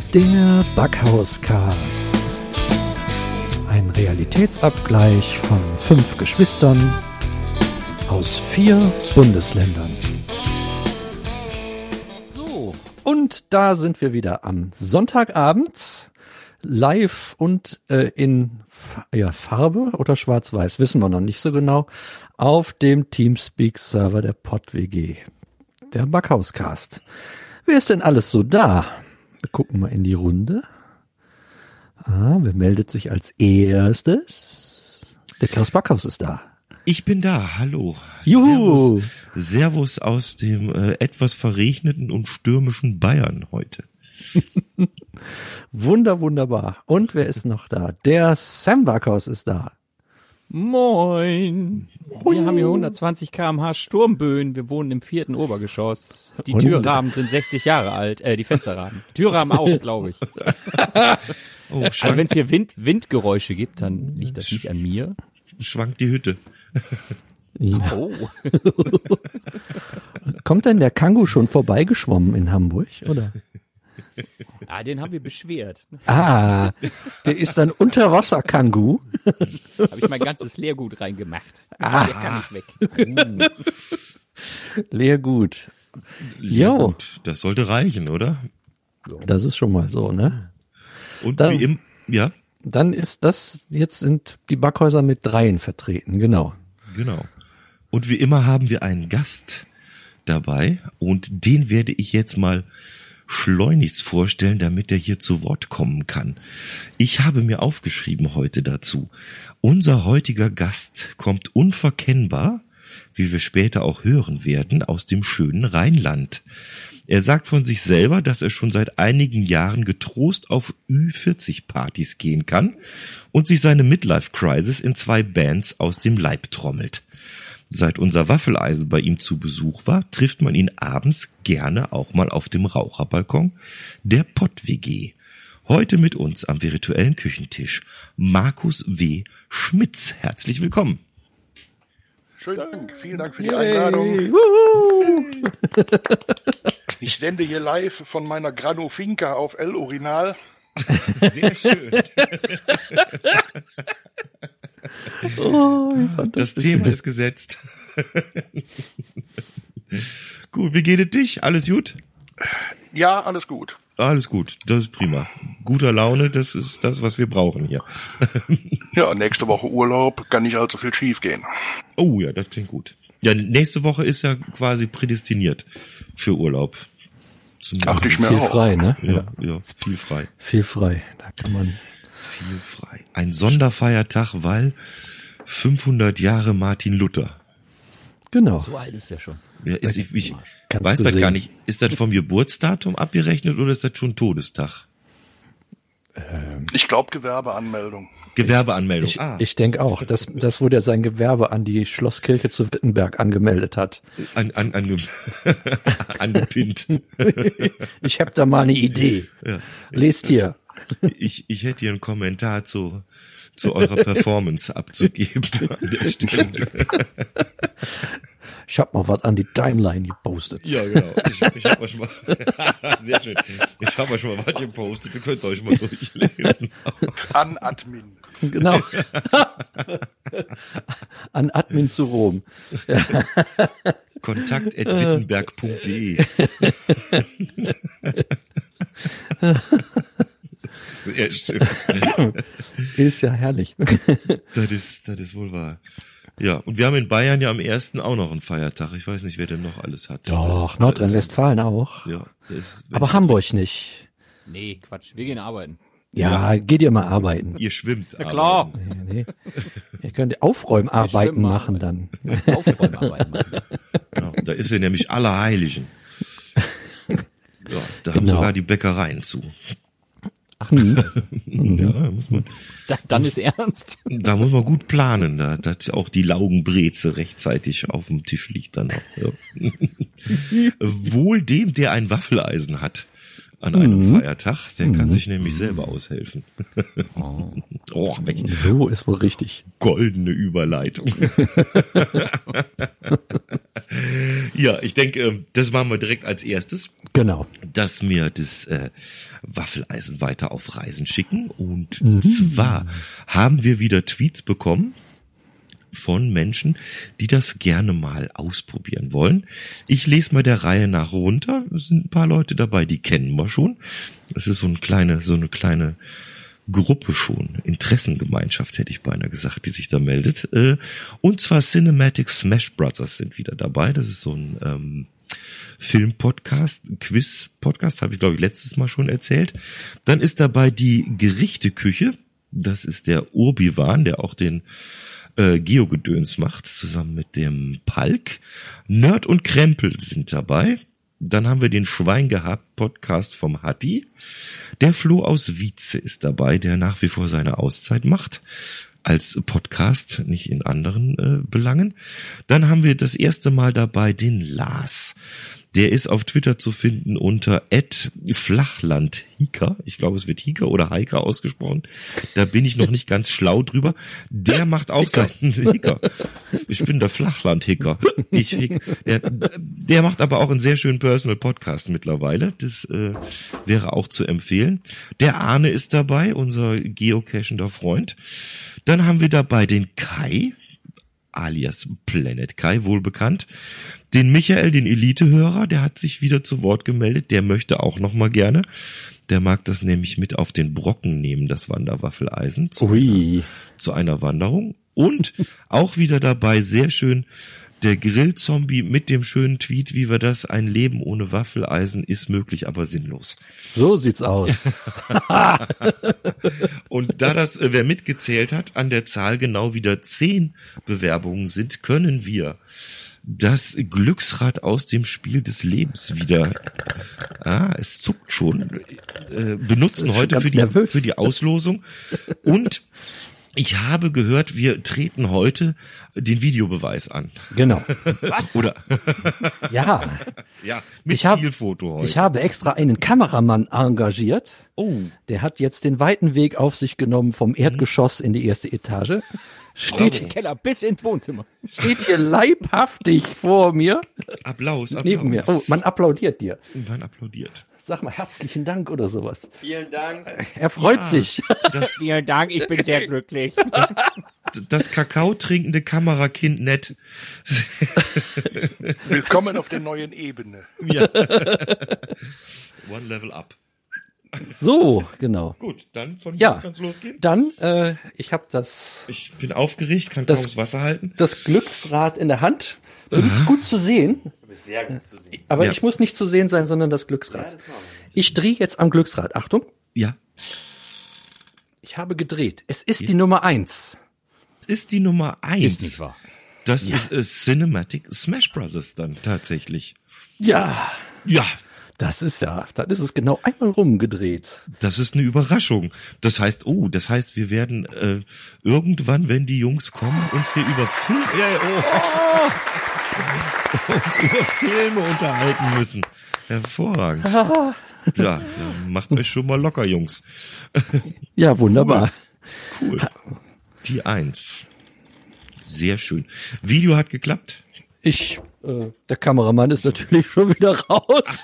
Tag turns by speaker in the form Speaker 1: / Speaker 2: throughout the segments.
Speaker 1: Der Backhauscast. Ein Realitätsabgleich von 5 Geschwistern aus 4 Bundesländern. So, und da sind wir wieder am Sonntagabend, live und in Farbe oder schwarz-weiß, wissen wir noch nicht so genau, auf dem Teamspeak-Server der PodWG, der Backhauscast. Wer ist denn alles so da? Wir gucken mal in die Runde. Wer meldet sich als erstes? Der Klaus Backhaus ist da.
Speaker 2: Ich bin da, hallo.
Speaker 1: Juhu.
Speaker 2: Servus aus dem etwas verregneten und stürmischen Bayern heute.
Speaker 1: Wunderbar. Und wer ist noch da? Der Sam Backhaus ist da.
Speaker 3: Moin. Wir haben hier 120 km/h Sturmböen. Wir wohnen im 4. Obergeschoss. Die Türrahmen sind 60 Jahre alt. Die Fensterrahmen. Türrahmen auch, glaube ich. Also wenn es hier Windgeräusche gibt, dann liegt das nicht an mir.
Speaker 2: Schwankt die Hütte.
Speaker 1: Ja.
Speaker 3: Oh.
Speaker 1: Kommt denn der Kangu schon vorbeigeschwommen in Hamburg, oder?
Speaker 3: Ah, den haben wir beschwert.
Speaker 1: Der ist ein Unterwasser-Kangu.
Speaker 3: Habe ich mein ganzes Leergut reingemacht. Der kann nicht weg.
Speaker 1: Leergut.
Speaker 2: Ja, gut. Das sollte reichen, oder?
Speaker 1: Das ist schon mal so, ne?
Speaker 2: Und
Speaker 1: Dann,
Speaker 2: wie im, ja.
Speaker 1: Dann ist das, jetzt sind die Backhäuser mit 3 vertreten, genau.
Speaker 2: Genau. Und wie immer haben wir einen Gast dabei und den werde ich jetzt mal schleunigst vorstellen, damit er hier zu Wort kommen kann. Ich habe mir aufgeschrieben heute dazu. Unser heutiger Gast kommt unverkennbar, wie wir später auch hören werden, aus dem schönen Rheinland. Er sagt von sich selber, dass er schon seit einigen Jahren getrost auf Ü40-Partys gehen kann und sich seine Midlife-Crisis in 2 Bands aus dem Leib trommelt. Seit unser Waffeleisen bei ihm zu Besuch war, trifft man ihn abends gerne auch mal auf dem Raucherbalkon der PodWG. Heute mit uns am virtuellen Küchentisch Markus W. Schmitz. Herzlich willkommen.
Speaker 4: Schönen Dank, vielen Dank für die Einladung. Ich sende hier live von meiner Grano Finca auf El Urinal.
Speaker 2: Sehr schön. Das Thema ist gesetzt. Gut, wie geht es dich? Alles gut?
Speaker 4: Ja, alles gut.
Speaker 2: Alles gut, das ist prima. Guter Laune, das ist das, was wir brauchen hier.
Speaker 4: Ja, nächste Woche Urlaub, kann nicht allzu viel schief gehen.
Speaker 2: Oh ja, das klingt gut. Ja, nächste Woche ist ja quasi prädestiniert für Urlaub.
Speaker 4: Ach, ich mir
Speaker 1: viel
Speaker 4: auch.
Speaker 1: Frei, ne?
Speaker 2: Ja, viel frei.
Speaker 1: Viel frei, da kann man...
Speaker 2: Viel frei. Ein Sonderfeiertag, weil 500 Jahre Martin Luther.
Speaker 1: Genau.
Speaker 3: So alt ist der schon.
Speaker 2: Ja, ich
Speaker 1: Kannst
Speaker 2: weiß
Speaker 1: du
Speaker 2: das
Speaker 1: sehen.
Speaker 2: gar nicht. Ist das vom Geburtsdatum abgerechnet oder ist das schon Todestag?
Speaker 4: Ich glaube Gewerbeanmeldung.
Speaker 2: Gewerbeanmeldung.
Speaker 1: Ich denke auch, das wo der sein Gewerbe an die Schlosskirche zu Wittenberg angemeldet hat.
Speaker 2: Angepinnt.
Speaker 1: Ich habe da mal eine Idee.
Speaker 2: Ja.
Speaker 1: Lest hier.
Speaker 2: Ich hätte hier einen Kommentar zu eurer Performance abzugeben an der Stelle.
Speaker 1: Ich hab mal was an die Timeline gepostet.
Speaker 2: Ja, genau. Ich hab euch mal, sehr schön. Ich hab euch mal was gepostet, ihr könnt euch mal durchlesen.
Speaker 4: An Admin.
Speaker 1: Genau. An Admin zu Rom.
Speaker 2: kontakt@wittenberg.de. Sehr schön.
Speaker 1: Ist ja herrlich.
Speaker 2: Das ist wohl wahr. Ja, und wir haben in Bayern ja am 1. auch noch einen Feiertag. Ich weiß nicht, wer denn noch alles hat.
Speaker 1: Doch, Nordrhein-Westfalen auch.
Speaker 2: Ja,
Speaker 1: Aber Hamburg nicht.
Speaker 3: Nee, Quatsch. Wir gehen arbeiten.
Speaker 1: Ja, geht ihr mal arbeiten.
Speaker 2: Ihr schwimmt.
Speaker 3: Ja, klar.
Speaker 1: Nee. Ihr könnt Aufräumarbeiten
Speaker 3: schwimmen mal.
Speaker 1: machen dann.
Speaker 3: Aufräumarbeiten.
Speaker 2: Genau, da ist ja nämlich Allerheiligen. Ja, da haben
Speaker 1: Genau.
Speaker 2: sogar die Bäckereien zu.
Speaker 3: Ach,
Speaker 2: Ja, muss man,
Speaker 3: dann ist ernst.
Speaker 2: da muss man gut planen, dass auch die Laugenbreze rechtzeitig auf dem Tisch liegt dann auch. Ja. Wohl dem, der ein Waffeleisen hat an einem Feiertag, der kann sich nämlich selber aushelfen. Oh,
Speaker 1: So ist wohl richtig.
Speaker 2: goldene Überleitung. Ja, ich denke, das machen wir direkt als erstes.
Speaker 1: Genau.
Speaker 2: Dass wir das Waffeleisen weiter auf Reisen schicken. Und zwar haben wir wieder Tweets bekommen von Menschen, die das gerne mal ausprobieren wollen. Ich lese mal der Reihe nach runter. Es sind ein paar Leute dabei, die kennen wir schon. Es ist so eine kleine Gruppe schon, Interessengemeinschaft hätte ich beinahe gesagt, die sich da meldet. Und zwar Cinematic Smash Brothers sind wieder dabei. Das ist so ein Film-Podcast, Quiz-Podcast, habe ich glaube ich letztes Mal schon erzählt. Dann ist dabei die Gerichteküche. Das ist der Urbiwan, der auch den Geo-Gedöns macht, zusammen mit dem Palk. Nerd und Krempel sind dabei. Dann haben wir den Schwein gehabt Podcast vom Hatti. Der Flo aus Wietze ist dabei, der nach wie vor seine Auszeit macht. Als Podcast, nicht in anderen Belangen. Dann haben wir das erste Mal dabei den Lars. Der ist auf Twitter zu finden unter @flachlandhiker. Ich glaube, es wird Hiker oder Hiker ausgesprochen. Da bin ich noch nicht ganz schlau drüber. Der macht auch seinen Hiker. Ich bin der Flachlandhiker. Der macht aber auch einen sehr schönen Personal Podcast mittlerweile. Das wäre auch zu empfehlen. Der Arne ist dabei, unser geocachender Freund. Dann haben wir dabei den Kai, alias Planet Kai, wohl bekannt. Den Michael, den Elite-Hörer, der hat sich wieder zu Wort gemeldet. Der möchte auch noch mal gerne. Der mag das nämlich mit auf den Brocken nehmen, das Wanderwaffeleisen, zu einer Wanderung. Und auch wieder dabei, sehr schön, der Grillzombie mit dem schönen Tweet, wie wir das, ein Leben ohne Waffeleisen ist möglich, aber sinnlos.
Speaker 1: So sieht's aus.
Speaker 2: Und da das, wer mitgezählt hat, an der Zahl genau wieder 10 Bewerbungen sind, können wir das Glücksrad aus dem Spiel des Lebens wieder, es zuckt schon, benutzen heute für die Auslosung. Und ich habe gehört, wir treten heute den Videobeweis an.
Speaker 1: Genau.
Speaker 3: Was?
Speaker 2: Oder?
Speaker 1: Ja.
Speaker 2: Ja, mit Zielfoto heute.
Speaker 1: Ich habe extra einen Kameramann engagiert.
Speaker 2: Oh.
Speaker 1: Der hat jetzt den weiten Weg auf sich genommen vom Erdgeschoss in die erste Etage.
Speaker 3: Steht im Keller bis ins Wohnzimmer.
Speaker 1: Steht hier leibhaftig vor mir.
Speaker 2: Applaus.
Speaker 1: Neben mir. Oh, man applaudiert dir.
Speaker 2: Man applaudiert.
Speaker 1: Sag mal herzlichen Dank oder sowas.
Speaker 3: Vielen Dank.
Speaker 1: Er freut sich.
Speaker 3: Vielen Dank, ich bin sehr glücklich.
Speaker 2: Das Kakao trinkende Kamerakind nett.
Speaker 4: Willkommen auf der neuen Ebene.
Speaker 2: Ja. One level up.
Speaker 1: So, genau.
Speaker 2: Gut, dann von hier aus kann's losgehen.
Speaker 1: Dann, ich habe das...
Speaker 2: Ich bin aufgeregt, kann kaum das Wasser halten.
Speaker 1: Das Glücksrad in der Hand. Ist gut zu sehen.
Speaker 3: Sehr gut zu sehen.
Speaker 1: Aber ich muss nicht zu sehen sein, sondern das Glücksrad. Ich drehe jetzt am Glücksrad. Achtung.
Speaker 2: Ja.
Speaker 1: Ich habe gedreht. Es ist die Nummer 1.
Speaker 2: Es ist die Nummer 1.
Speaker 3: Ist nicht wahr.
Speaker 2: Das ist Cinematic Smash Brothers dann tatsächlich.
Speaker 1: Ja.
Speaker 2: Ja.
Speaker 1: Dann ist es genau einmal rumgedreht.
Speaker 2: Das ist eine Überraschung. Das heißt, wir werden irgendwann, wenn die Jungs kommen, uns hier über Filme unterhalten müssen. Hervorragend. Ja, macht euch schon mal locker, Jungs.
Speaker 1: Ja, wunderbar.
Speaker 2: Cool. Die 1. Sehr schön. Video hat geklappt.
Speaker 1: Der Kameramann ist natürlich schon wieder raus.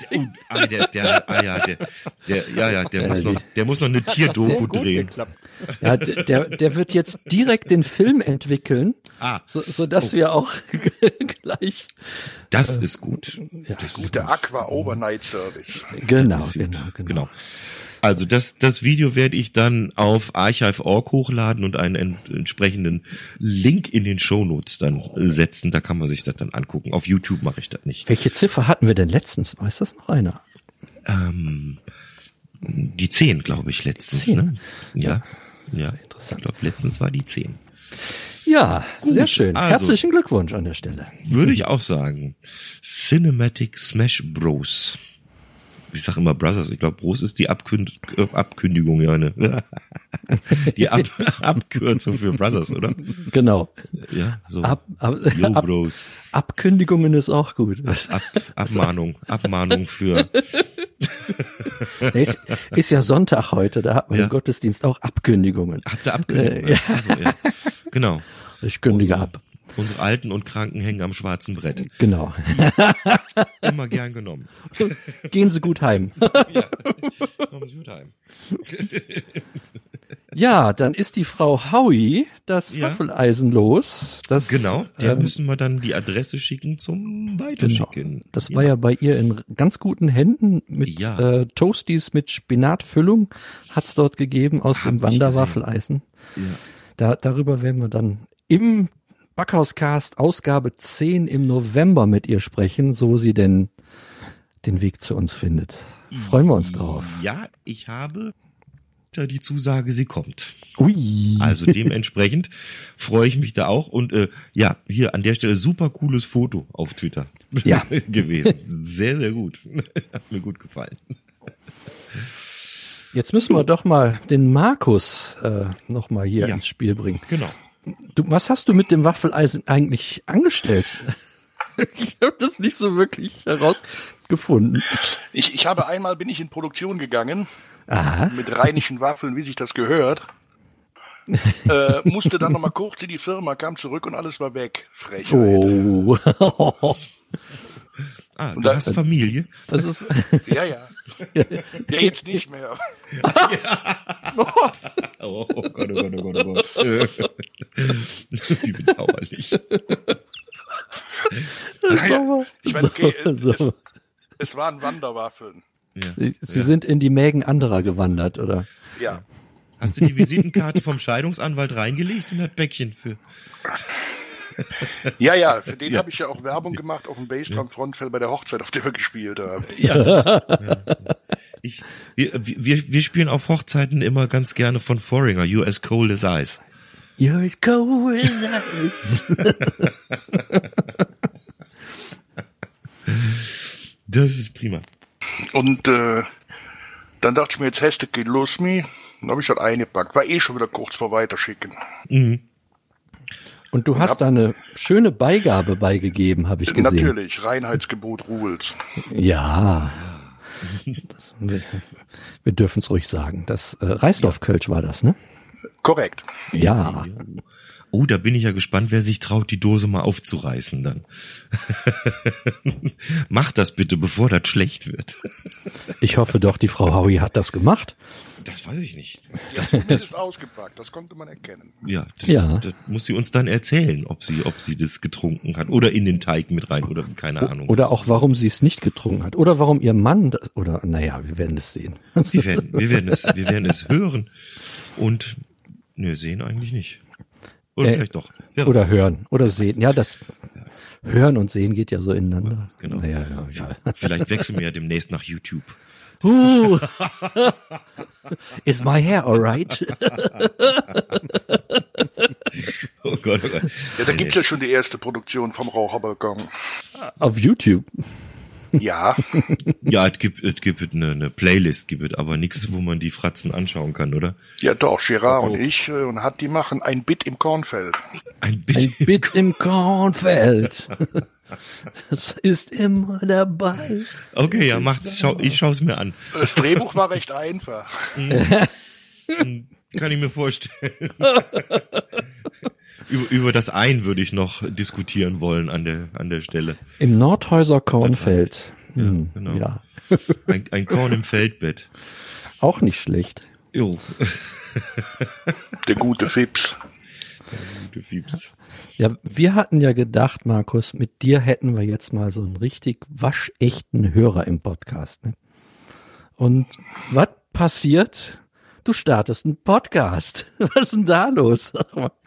Speaker 2: Der muss noch eine Tierdoku drehen.
Speaker 1: Ja, der wird jetzt direkt den Film entwickeln, sodass wir auch gleich.
Speaker 2: Das ist gut.
Speaker 1: Ja,
Speaker 2: das
Speaker 4: ist der Aqua Overnight Service.
Speaker 1: Genau.
Speaker 2: Also das Video werde ich dann auf archive.org hochladen und einen entsprechenden Link in den Shownotes dann setzen. Da kann man sich das dann angucken. Auf YouTube mache ich das nicht.
Speaker 1: Welche Ziffer hatten wir denn letztens? Weiß das noch einer?
Speaker 2: Die 10, glaube ich, letztens. 10. Ne? Ja. Interessant. Ich glaube, letztens war die 10.
Speaker 1: Ja, gut, sehr schön. Also, herzlichen Glückwunsch an der Stelle.
Speaker 2: Würde ich auch sagen. Cinematic Smash Bros. Ich sage immer Brothers, ich glaube, Bros ist die Abkündigung, ja, ne? Die Abkürzung für Brothers, oder?
Speaker 1: Genau.
Speaker 2: Ja, so.
Speaker 1: Yo, Bros. Abkündigungen ist auch gut.
Speaker 2: Abmahnung für.
Speaker 1: Ist ja Sonntag heute, da hat man im Gottesdienst auch Abkündigungen.
Speaker 2: Habt ihr Abkündigungen?
Speaker 1: Ja.
Speaker 2: Also, ja. Genau.
Speaker 1: Ich kündige ab.
Speaker 2: Unsere Alten und Kranken hängen am schwarzen Brett.
Speaker 1: Genau.
Speaker 2: Immer gern genommen.
Speaker 1: Gehen Sie gut heim.
Speaker 2: Ja, kommen Sie gut heim.
Speaker 1: Ja, dann ist die Frau Howie das
Speaker 2: Ja.
Speaker 1: Waffeleisen los. Das,
Speaker 2: Genau, der müssen wir dann die Adresse schicken zum Weiterschicken.
Speaker 1: Genau. Das war ja bei ihr in ganz guten Händen mit
Speaker 2: Ja.
Speaker 1: Toasties mit Spinatfüllung hat's dort gegeben aus dem
Speaker 2: ich
Speaker 1: Wanderwaffeleisen. Darüber werden wir dann im Backhauscast Ausgabe 10 im November mit ihr sprechen, so sie denn den Weg zu uns findet. Freuen wir uns drauf.
Speaker 2: Ja, ich habe die Zusage, sie kommt.
Speaker 1: Ui.
Speaker 2: Also dementsprechend freue ich mich da auch. Und ja, hier an der Stelle super cooles Foto auf Twitter
Speaker 1: Ja.
Speaker 2: gewesen. Sehr, sehr gut. Hat mir gut gefallen.
Speaker 1: Jetzt müssen wir doch mal den Markus noch mal hier
Speaker 2: Ja.
Speaker 1: ins Spiel bringen.
Speaker 2: Genau.
Speaker 1: Was hast du mit dem Waffeleisen eigentlich angestellt? Ich habe das nicht so wirklich herausgefunden.
Speaker 4: Ich habe einmal bin ich in Produktion gegangen
Speaker 1: Aha.
Speaker 4: mit rheinischen Waffeln, wie sich das gehört. Musste dann noch mal kurz in die Firma, kam zurück und alles war weg. Frech.
Speaker 1: Oh.
Speaker 2: Ah,
Speaker 4: Und
Speaker 2: du
Speaker 4: da-
Speaker 2: hast Familie.
Speaker 1: Das ist
Speaker 4: Ja, ja. Ja, jetzt nicht mehr.
Speaker 2: Oh Gott, oh Gott, oh Gott, oh Gott. Wie bedauerlich.
Speaker 4: Naja, ich meine, okay,
Speaker 1: so.
Speaker 4: es waren Wanderwaffeln.
Speaker 2: Ja.
Speaker 1: Sie sind in die Mägen anderer gewandert, oder?
Speaker 4: Ja.
Speaker 2: Hast du die Visitenkarte vom Scheidungsanwalt reingelegt in das Päckchen für?
Speaker 4: Ja, für den habe ich ja auch Werbung gemacht auf dem Bassdrum Frontfell bei der Hochzeit, auf der wir gespielt haben.
Speaker 2: Wir spielen auf Hochzeiten immer ganz gerne von Foreigner, You as Cold as Ice.
Speaker 1: You're as cold as ice.
Speaker 2: Das ist prima.
Speaker 4: Und dann dachte ich mir, jetzt hast du keine Lust mehr. Dann habe ich das eingepackt. War eh schon wieder kurz vor Weiterschicken.
Speaker 1: Und du hast da eine schöne Beigabe beigegeben, habe ich gesehen.
Speaker 4: Natürlich, Reinheitsgebot Rules.
Speaker 1: Ja. Das, wir dürfen es ruhig sagen. Das Reisdorf-Kölsch war das, ne?
Speaker 4: Korrekt.
Speaker 1: Ja.
Speaker 2: Oh, da bin ich ja gespannt, wer sich traut, die Dose mal aufzureißen dann. Mach das bitte, bevor das schlecht wird.
Speaker 1: Ich hoffe doch, die Frau Howie hat das gemacht.
Speaker 2: Das weiß ich nicht.
Speaker 4: Das ist ausgepackt, das konnte man erkennen.
Speaker 2: Ja,
Speaker 1: Ja.
Speaker 2: Das muss sie uns dann erzählen, ob sie das getrunken hat oder in den Teig mit rein oder keine Ahnung.
Speaker 1: Oder auch, warum sie es nicht getrunken hat. Oder warum ihr Mann, oder naja, wir werden es sehen.
Speaker 2: Wir werden es hören und sehen eigentlich nicht. Oder vielleicht doch. Wer
Speaker 1: Oder
Speaker 2: weiß.
Speaker 1: hören. Oder sehen. Ja, das Hören und Sehen geht ja so ineinander.
Speaker 2: Genau.
Speaker 1: Naja, ja.
Speaker 2: Vielleicht wechseln wir ja demnächst nach YouTube.
Speaker 1: Is my hair alright?
Speaker 2: Oh Gott, oh Gott.
Speaker 4: Ja, da gibt's ja schon die erste Produktion vom Raucherbalkon.
Speaker 1: Auf YouTube.
Speaker 4: Ja,
Speaker 2: Ja, es gibt eine Playlist, aber nichts, wo man die Fratzen anschauen kann, oder?
Speaker 4: ja doch, Gerard
Speaker 2: Oh.
Speaker 4: und ich und hat die machen ein Bit im Kornfeld.
Speaker 2: Ein
Speaker 1: Ein
Speaker 2: bisschen.
Speaker 1: Bit im Kornfeld. Das ist immer dabei.
Speaker 2: Okay, ja, ich schaue es mir an.
Speaker 4: Das Drehbuch war recht einfach.
Speaker 2: Kann ich mir vorstellen. Über das Ein würde ich noch diskutieren wollen an der Stelle.
Speaker 1: Im Nordhäuser Kornfeld.
Speaker 2: Ja, genau.
Speaker 1: Ja.
Speaker 2: Ein Korn im Feldbett.
Speaker 1: Auch nicht schlecht.
Speaker 2: Jo.
Speaker 4: Der gute Fips.
Speaker 2: Gute Fieps.
Speaker 1: Ja, wir hatten ja gedacht, Markus, mit dir hätten wir jetzt mal so einen richtig waschechten Hörer im Podcast. Ne? Und was passiert? Du startest einen Podcast. Was ist denn da los? Sag mal.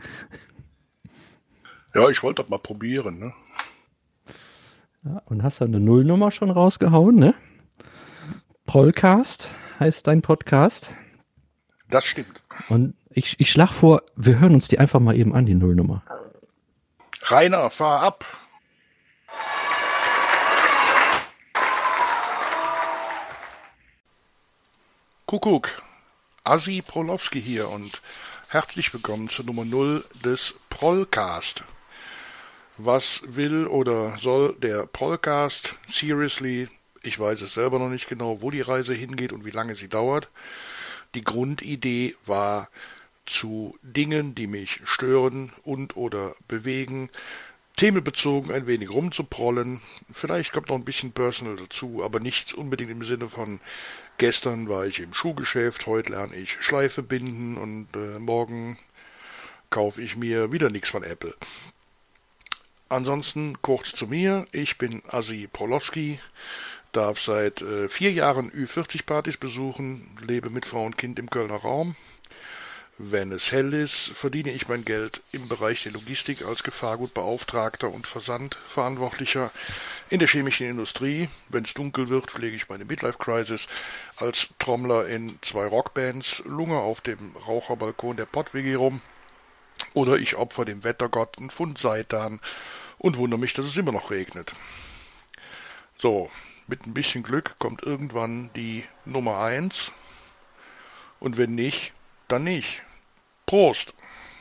Speaker 4: Ja, ich wollte das mal probieren, ne?
Speaker 1: Ja, und hast du eine Nullnummer schon rausgehauen, ne? Prollcast heißt dein Podcast.
Speaker 4: Das stimmt.
Speaker 1: Und ich schlag vor, wir hören uns die einfach mal eben an, die Nullnummer.
Speaker 4: Rainer, fahr ab. Kuckuck, Asi Prolowski hier und herzlich willkommen zur Nummer 0 des Prollcast. Was will oder soll der Prollcast? Seriously, ich weiß es selber noch nicht genau, wo die Reise hingeht und wie lange sie dauert. Die Grundidee war zu Dingen, die mich stören und oder bewegen, themenbezogen ein wenig rumzuprollen. Vielleicht kommt noch ein bisschen Personal dazu, aber nichts unbedingt im Sinne von gestern war ich im Schuhgeschäft, heute lerne ich Schleife binden und morgen kaufe ich mir wieder nichts von Apple. Ansonsten kurz zu mir. Ich bin Asi Prolowski, darf seit 4 Jahren Ü40-Partys besuchen, lebe mit Frau und Kind im Kölner Raum. Wenn es hell ist, verdiene ich mein Geld im Bereich der Logistik als Gefahrgutbeauftragter und Versandverantwortlicher in der chemischen Industrie. Wenn es dunkel wird, pflege ich meine Midlife-Crisis als Trommler in 2 Rockbands, lunge auf dem Raucherbalkon der Pott-WG rum oder ich opfer dem Wettergott einen Pfund Seitan und wundere mich, dass es immer noch regnet. So, mit ein bisschen Glück kommt irgendwann die Nummer 1 und wenn nicht, dann nicht. Prost!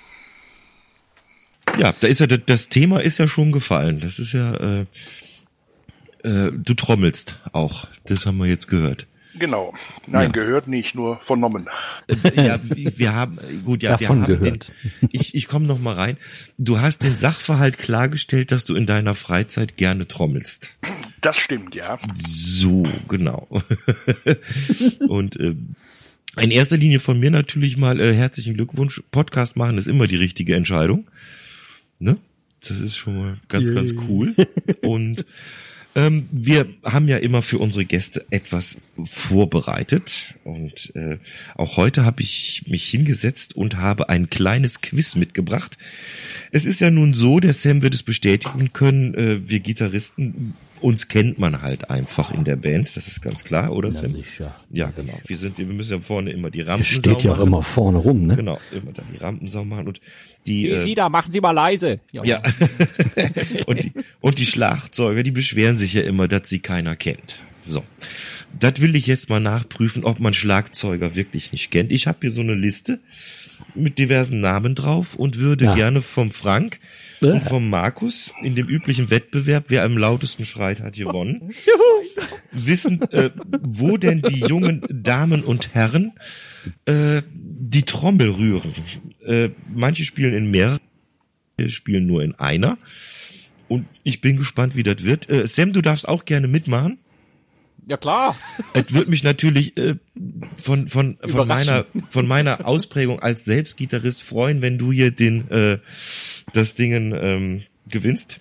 Speaker 2: Ja, da ist ja das Thema ist ja schon gefallen. Das ist ja, du trommelst auch. Das haben wir jetzt gehört.
Speaker 4: Genau. Nein,
Speaker 2: Ja.
Speaker 4: gehört nicht, nur vernommen.
Speaker 2: Ja, wir haben, gut, ja,
Speaker 1: Davon
Speaker 2: wir haben
Speaker 1: gehört.
Speaker 2: ich komme noch mal rein. Du hast den Sachverhalt klargestellt, dass du in deiner Freizeit gerne trommelst.
Speaker 4: Das stimmt, ja.
Speaker 2: So, genau. Und in erster Linie von mir natürlich mal herzlichen Glückwunsch. Podcast machen ist immer die richtige Entscheidung. Ne? Das ist schon mal ganz, ganz cool. Und wir haben ja immer für unsere Gäste etwas vorbereitet. Und auch heute habe ich mich hingesetzt und habe ein kleines Quiz mitgebracht. Es ist ja nun so, der Sam wird es bestätigen können, wir Gitarristen, uns kennt man halt einfach in der Band, das ist ganz klar, oder Sam?
Speaker 3: Sicher.
Speaker 2: Ja, genau. Wir müssen ja vorne immer die Rampensau
Speaker 1: Steht ja auch
Speaker 2: machen.
Speaker 1: immer vorne rum, ne?
Speaker 2: Genau, immer dann die Rampensau machen und die
Speaker 3: Wieder, machen Sie mal leise.
Speaker 2: ja. und die Schlagzeuger, die beschweren sich ja immer, dass sie keiner kennt. So. Das will ich jetzt mal nachprüfen, ob man Schlagzeuger wirklich nicht kennt. Ich habe hier so eine Liste mit diversen Namen drauf und würde gerne vom Frank und vom Markus in dem üblichen Wettbewerb, wer am lautesten schreit, hat gewonnen, wissen, wo denn die jungen Damen und Herren die Trommel rühren. Manche spielen in mehreren, spielen nur in einer. Und ich bin gespannt, wie das wird. Sam, du darfst auch gerne mitmachen.
Speaker 3: Ja, klar.
Speaker 2: Es würde mich natürlich von meiner Ausprägung als Selbstgitarrist freuen, wenn du hier das Dingen gewinnst.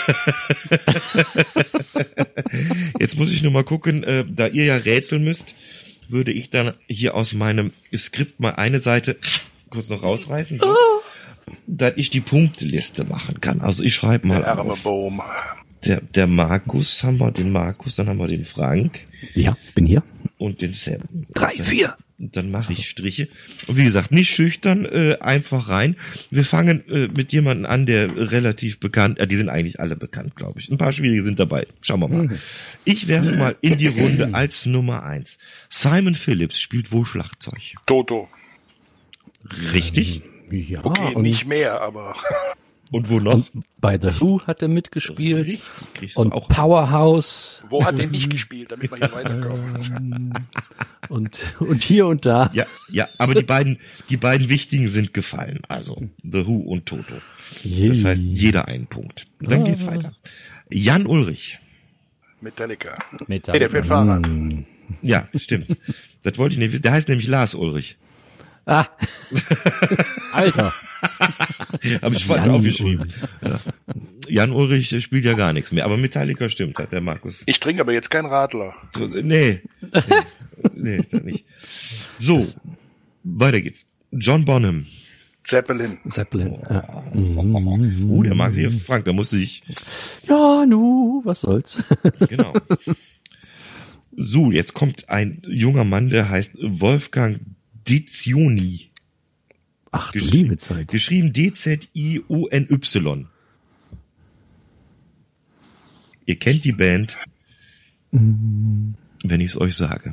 Speaker 2: Jetzt muss ich nur mal gucken, da ihr ja rätseln müsst, würde ich dann hier aus meinem Skript mal eine Seite kurz noch rausreißen, so, dass ich die Punkteliste machen kann. Also ich schreibe mal
Speaker 4: Der arme
Speaker 2: auf.
Speaker 4: Bohm.
Speaker 2: Der Markus, haben wir den Markus, dann haben wir den Frank
Speaker 1: Ja, bin hier.
Speaker 2: und den Sam.
Speaker 1: 3, 4.
Speaker 2: Und dann mache ich Striche. Und wie gesagt, nicht schüchtern, einfach rein. Wir fangen mit jemandem an, der relativ bekannt, die sind eigentlich alle bekannt, glaube ich. Ein paar schwierige sind dabei. Schauen wir mal. Ich werfe mal in die Runde als Nummer 1. Simon Phillips spielt wo Schlagzeug?
Speaker 4: Toto.
Speaker 2: Richtig.
Speaker 1: Ja,
Speaker 4: Okay,
Speaker 1: und
Speaker 4: nicht mehr, aber
Speaker 2: Und wo noch?
Speaker 1: bei The Who hat er mitgespielt.
Speaker 2: Richtig. Kriegst du
Speaker 1: Und
Speaker 2: auch.
Speaker 1: Powerhouse
Speaker 4: wo hat der nicht gespielt, damit man hier weiterkommt?
Speaker 1: und hier und da.
Speaker 2: Ja, aber die beiden wichtigen sind gefallen. Also The Who und Toto. Das heißt, jeder einen Punkt. Dann geht's weiter. Jan Ulrich.
Speaker 4: Metallica. Hey, der
Speaker 3: Metallica.
Speaker 4: fährt Fahrrad.
Speaker 2: Ja, stimmt. Das wollte ich nicht. Der heißt nämlich Lars Ulrich.
Speaker 1: Ah,
Speaker 3: Alter.
Speaker 2: Habe ich falsch
Speaker 1: Jan
Speaker 2: aufgeschrieben. Ja. Jan Ulrich spielt ja gar nichts mehr, aber Metallica stimmt, hat der Markus.
Speaker 4: Ich trinke aber jetzt keinen Radler.
Speaker 2: So, nee, nicht. So, weiter geht's. John Bonham.
Speaker 4: Zeppelin.
Speaker 1: Zeppelin. Ja.
Speaker 2: Der mag hier Frank, da musste ich.
Speaker 1: Ja, nu, was soll's.
Speaker 2: Genau. So, jetzt kommt ein junger Mann, der heißt Wolfgang Dizioni.
Speaker 1: Ach, du liebe Zeit.
Speaker 2: Geschrieben D-Z-I-O-N-Y. Ihr kennt die Band, wenn ich es euch sage.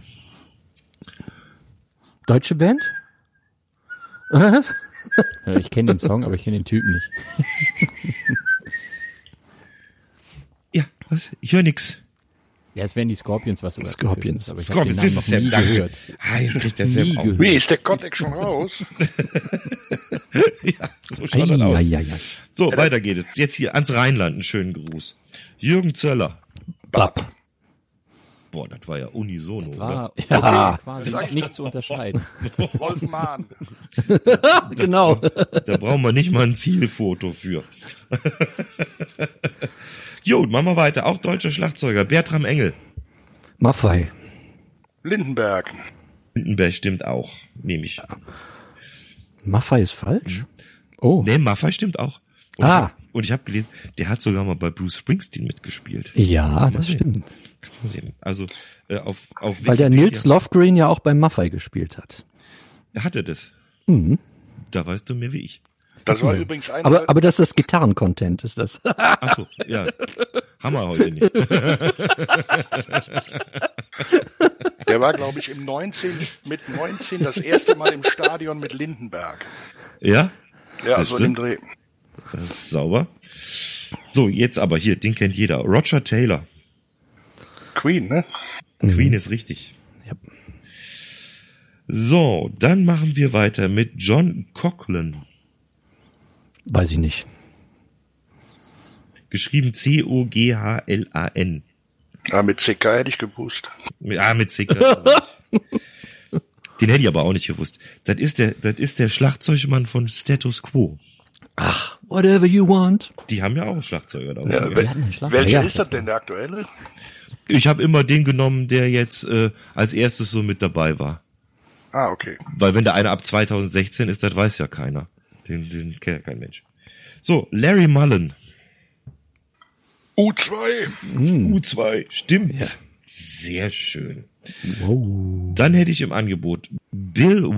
Speaker 1: Deutsche Band? Was?
Speaker 3: Ja, ich kenne den Song, aber ich kenne den Typen nicht.
Speaker 2: Ja, was? Ich höre nix.
Speaker 3: Ja, es wären die Scorpions, was sogar.
Speaker 1: Scorpions.
Speaker 3: Aber ich
Speaker 2: Scorpions,
Speaker 3: hab den
Speaker 2: das
Speaker 3: Namen
Speaker 2: ist
Speaker 3: noch
Speaker 2: ja
Speaker 3: nie
Speaker 2: danke.
Speaker 3: gehört.
Speaker 2: Jetzt kriegt der Sam
Speaker 3: Nie
Speaker 2: auch.
Speaker 3: gehört.
Speaker 4: Wie, ist der Kontext schon raus?
Speaker 2: Ja, so schaut das aus.
Speaker 1: Ja.
Speaker 2: So, weiter geht es. Jetzt hier ans Rheinland, einen schönen Gruß. Jürgen Zöller.
Speaker 1: Bab.
Speaker 2: Boah, das war ja unisono, oder?
Speaker 3: War
Speaker 1: Ja.
Speaker 3: quasi nicht zu unterscheiden.
Speaker 4: Wolf Mahn.
Speaker 1: Genau.
Speaker 2: Da brauchen wir nicht mal ein Zielfoto für. Jo, machen wir weiter. Auch deutscher Schlagzeuger, Bertram Engel.
Speaker 1: Maffei.
Speaker 4: Lindenberg.
Speaker 2: Lindenberg stimmt auch, nehme ich.
Speaker 1: Maffei ist falsch? Oh.
Speaker 2: Nee, Maffei stimmt auch. Und ich habe gelesen, der hat sogar mal bei Bruce Springsteen mitgespielt.
Speaker 1: Ja, das stimmt.
Speaker 2: Kannst du mal sehen. Also auf
Speaker 1: Weil der
Speaker 2: Wikipedia-
Speaker 1: Nils Lofgren ja auch beim Maffei gespielt hat.
Speaker 2: Hat er das?
Speaker 1: Mhm.
Speaker 2: Da weißt du mehr wie ich.
Speaker 4: Das war übrigens einer.
Speaker 1: Aber das ist das Gitarrencontent, ist das.
Speaker 2: Ach so, ja. Haben wir heute nicht.
Speaker 4: Der war, glaube ich, mit 19 das erste Mal im Stadion mit Lindenberg.
Speaker 2: Ja?
Speaker 4: Ja, also
Speaker 2: Siehste?
Speaker 4: in dem Dreh.
Speaker 2: Das ist sauber. So, jetzt aber hier, den kennt jeder. Roger Taylor.
Speaker 4: Queen, ne?
Speaker 2: Queen ist richtig.
Speaker 1: Ja.
Speaker 2: So, dann machen wir weiter mit John Coughlin.
Speaker 1: Weiß ich nicht.
Speaker 2: Geschrieben C-O-G-H-L-A-N.
Speaker 4: Ja, mit CK hätte ich gewusst.
Speaker 2: Mit C. Den hätte ich aber auch nicht gewusst. Das ist der Schlagzeugmann von Status Quo.
Speaker 1: Ach, whatever you want.
Speaker 2: Die haben ja auch einen Schlagzeuger da.
Speaker 4: Ja,
Speaker 3: Wir hatten einen Schlagzeuger.
Speaker 4: welcher
Speaker 1: Ja.
Speaker 4: ist das denn, der aktuelle?
Speaker 2: Ich habe immer den genommen, der jetzt als erstes so mit dabei war.
Speaker 4: Ah, okay.
Speaker 2: Weil wenn der eine ab 2016 ist, das weiß ja keiner. Den kennt ja kein Mensch. So, Larry Mullen.
Speaker 4: U2.
Speaker 2: U2, stimmt.
Speaker 1: Ja.
Speaker 2: Sehr schön.
Speaker 1: Wow.
Speaker 2: Dann hätte ich im Angebot Bill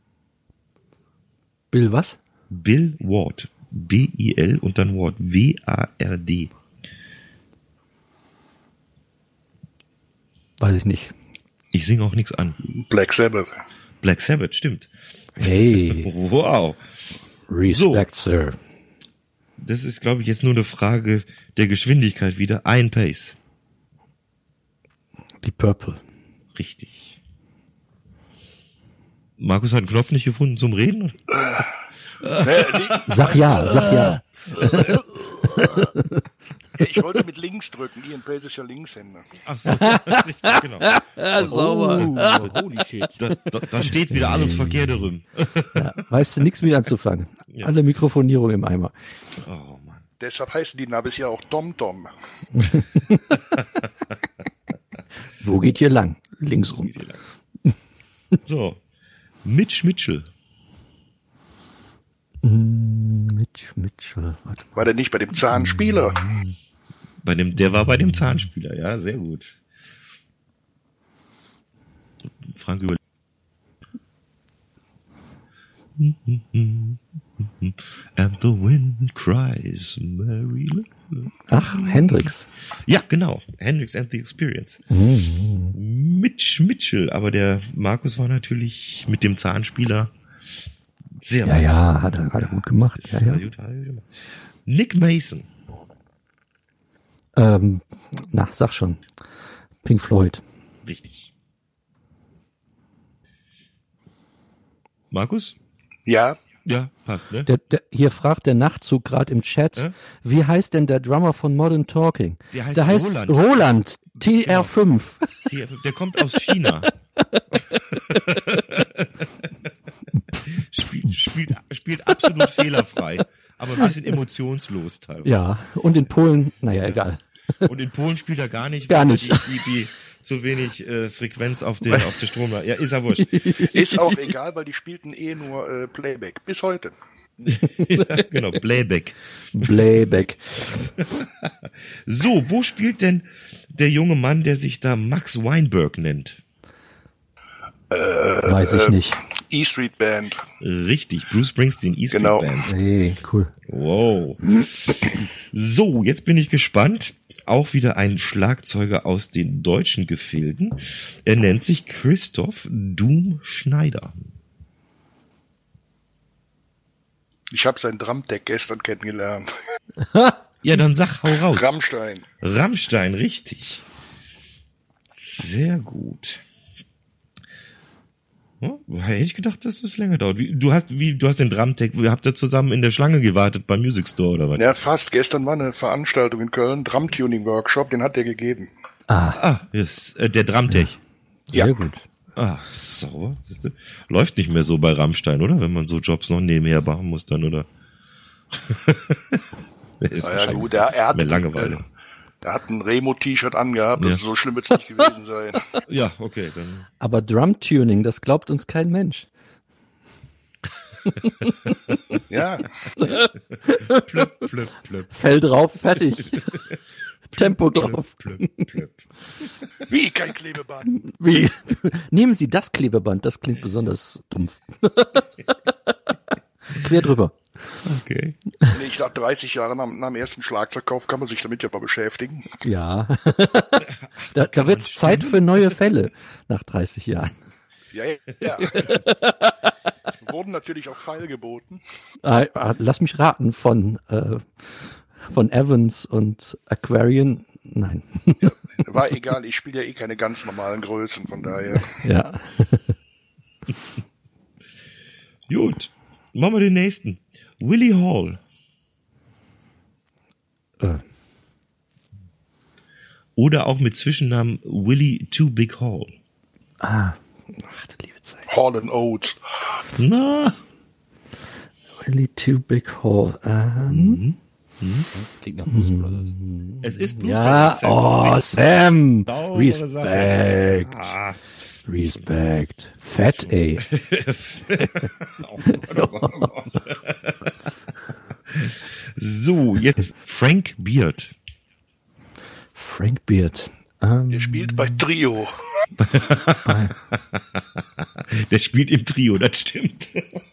Speaker 1: Was?
Speaker 2: Ward. B-I-L und dann Ward. W-A-R-D.
Speaker 1: Weiß ich nicht.
Speaker 2: Ich singe auch nichts an.
Speaker 4: Black Sabbath.
Speaker 2: Black Sabbath, stimmt.
Speaker 1: Hey,
Speaker 2: Wow.
Speaker 1: Respect, Sir.
Speaker 2: Das ist, glaube ich, jetzt nur eine Frage der Geschwindigkeit wieder. Ian Pace.
Speaker 1: Die Purple.
Speaker 2: Richtig. Markus hat einen Knopf nicht gefunden zum Reden?
Speaker 1: Sag ja.
Speaker 4: Ich wollte mit links drücken. Ian Pace ist ja Linkshänder.
Speaker 2: Ach so, richtig, genau.
Speaker 1: Sauber.
Speaker 3: Holy shit.
Speaker 2: Da steht wieder alles verkehrt rum.
Speaker 1: Ja, weißt du nichts mit anzufangen.
Speaker 2: Ja.
Speaker 1: Alle Mikrofonierung im Eimer.
Speaker 2: Oh Mann.
Speaker 4: Deshalb heißen die Nabis ja auch Tom-Tom.
Speaker 1: Wo geht hier lang? Links rum.
Speaker 2: So. Mitch Mitchell.
Speaker 1: Mitchell. Warte mal.
Speaker 4: War der nicht bei dem Zahnspieler?
Speaker 2: Der war bei dem Zahnspieler, ja, sehr gut. Frank über. And the wind cries, Mary.
Speaker 1: Ach, Hendrix.
Speaker 2: Ja, genau. Hendrix and the Experience. Mitch Mitchell, aber der Markus war natürlich mit dem Zahnspieler sehr weit.
Speaker 1: Ja, hat er gut gemacht. Ja.
Speaker 2: Hat er gut gemacht. Nick Mason.
Speaker 1: Sag schon. Pink Floyd.
Speaker 2: Richtig. Markus?
Speaker 4: Ja.
Speaker 2: Ja, passt, ne?
Speaker 1: Hier fragt der Nachtzug gerade im Chat,
Speaker 2: Ja?
Speaker 1: wie heißt denn der Drummer von Modern Talking?
Speaker 2: Der heißt
Speaker 1: der heißt
Speaker 2: Roland.
Speaker 1: Roland, TR5.
Speaker 2: Der kommt aus China. spielt absolut fehlerfrei, aber ein bisschen emotionslos teilweise.
Speaker 1: Ja, und in Polen, naja, egal.
Speaker 2: Und in Polen spielt er gar nicht,
Speaker 1: Gar
Speaker 2: weil
Speaker 1: nicht.
Speaker 2: Die zu wenig Frequenz auf der Strom. Ja, ist ja wurscht.
Speaker 4: Ist auch egal, weil die spielten nur Playback. Bis heute.
Speaker 2: Genau, Playback.
Speaker 1: Playback.
Speaker 2: So, wo spielt denn der junge Mann, der sich da Max Weinberg nennt?
Speaker 1: Weiß ich nicht.
Speaker 4: E-Street Band.
Speaker 2: Richtig, Bruce Springsteen, E-Street
Speaker 4: Genau.
Speaker 2: Band.
Speaker 1: Hey, cool.
Speaker 2: Wow. So, jetzt bin ich gespannt. Auch wieder ein Schlagzeuger aus den deutschen Gefilden. Er nennt sich Christoph Doom Schneider.
Speaker 4: Ich habe sein Drumdeck gestern kennengelernt.
Speaker 2: Ja, dann hau raus. Rammstein, richtig. Sehr gut. Hätte ich gedacht, dass das länger dauert. Du hast den Drumtech, habt ihr zusammen in der Schlange gewartet beim Music Store oder was?
Speaker 4: Ja, fast. Gestern war eine Veranstaltung in Köln, Drumtuning-Workshop, den hat der gegeben.
Speaker 2: Yes, der Drumtech.
Speaker 1: Sehr gut.
Speaker 2: Sauber. Läuft nicht mehr so bei Rammstein, oder? Wenn man so Jobs noch nebenher machen muss dann, oder?
Speaker 4: Ja, gut, er hat
Speaker 2: mehr Langeweile.
Speaker 4: Er hat ein Remo-T-Shirt angehabt, also so schlimm wird es nicht gewesen sein.
Speaker 2: Ja, okay, dann.
Speaker 1: Aber Drumtuning, das glaubt uns kein Mensch.
Speaker 4: Ja.
Speaker 2: Plöpp, plöpp, plöpp.
Speaker 1: Fell drauf, fertig. Tempo drauf.
Speaker 2: Plöpp, plöpp.
Speaker 4: Wie kein Klebeband.
Speaker 1: Wie? Nehmen Sie das Klebeband, das klingt besonders dumpf. Quer drüber.
Speaker 2: Okay.
Speaker 4: Nee, nach 30 Jahren nach dem ersten Schlagzeugkauf kann man sich damit ja mal beschäftigen.
Speaker 1: Ja. Da wird's Zeit für neue Fälle nach 30 Jahren.
Speaker 4: Ja. Wurden natürlich auch feilgeboten.
Speaker 1: Lass mich raten, von Evans und Aquarian. Nein.
Speaker 4: Ja, war egal, ich spiele ja keine ganz normalen Größen, von daher.
Speaker 1: Ja.
Speaker 2: Gut, machen wir den nächsten. Willie Hall. Oder auch mit Zwischennamen Willie Too Big Hall.
Speaker 1: Ach, du liebe Zeit.
Speaker 4: Hall & Oates.
Speaker 2: Na.
Speaker 1: Willie Too Big Hall.
Speaker 3: Klingt nach Blues Brothers.
Speaker 2: Es ist Blues
Speaker 1: Ja,
Speaker 2: Brothers,
Speaker 1: Sam.
Speaker 2: Saubere
Speaker 1: Respekt.
Speaker 2: Sache.
Speaker 1: Respekt. Fett, ey.
Speaker 2: So, jetzt Frank Beard.
Speaker 1: Frank Beard.
Speaker 4: Der spielt bei Trio.
Speaker 2: Der spielt im Trio, das stimmt.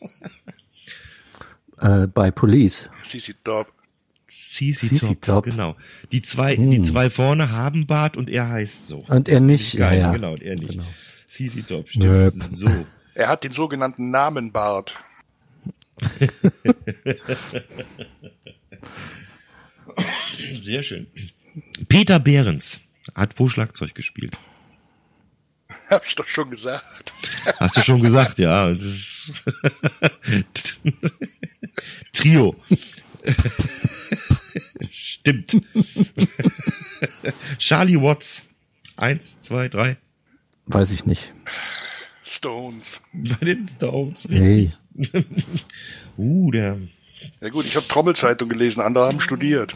Speaker 1: Bei Police.
Speaker 4: CC Top.
Speaker 2: CC Top, genau. Die zwei vorne haben Bart und er heißt so.
Speaker 1: Und er nicht,
Speaker 2: Geil,
Speaker 1: ja.
Speaker 2: Genau, und er nicht.
Speaker 1: Genau.
Speaker 2: CC Top, stimmt.
Speaker 1: Nöp.
Speaker 2: So.
Speaker 4: Er hat den sogenannten Namenbart.
Speaker 2: Sehr schön. Peter Behrens hat wo Schlagzeug gespielt?
Speaker 4: Hab ich doch schon gesagt.
Speaker 2: Hast du schon gesagt, ja. Trio. Stimmt. Charlie Watts. 1, 2, 3.
Speaker 1: Weiß ich nicht.
Speaker 4: Stones.
Speaker 2: Bei den Stones.
Speaker 1: Hey.
Speaker 2: Der.
Speaker 4: Ja gut, ich habe Trommelzeitung gelesen, andere haben studiert.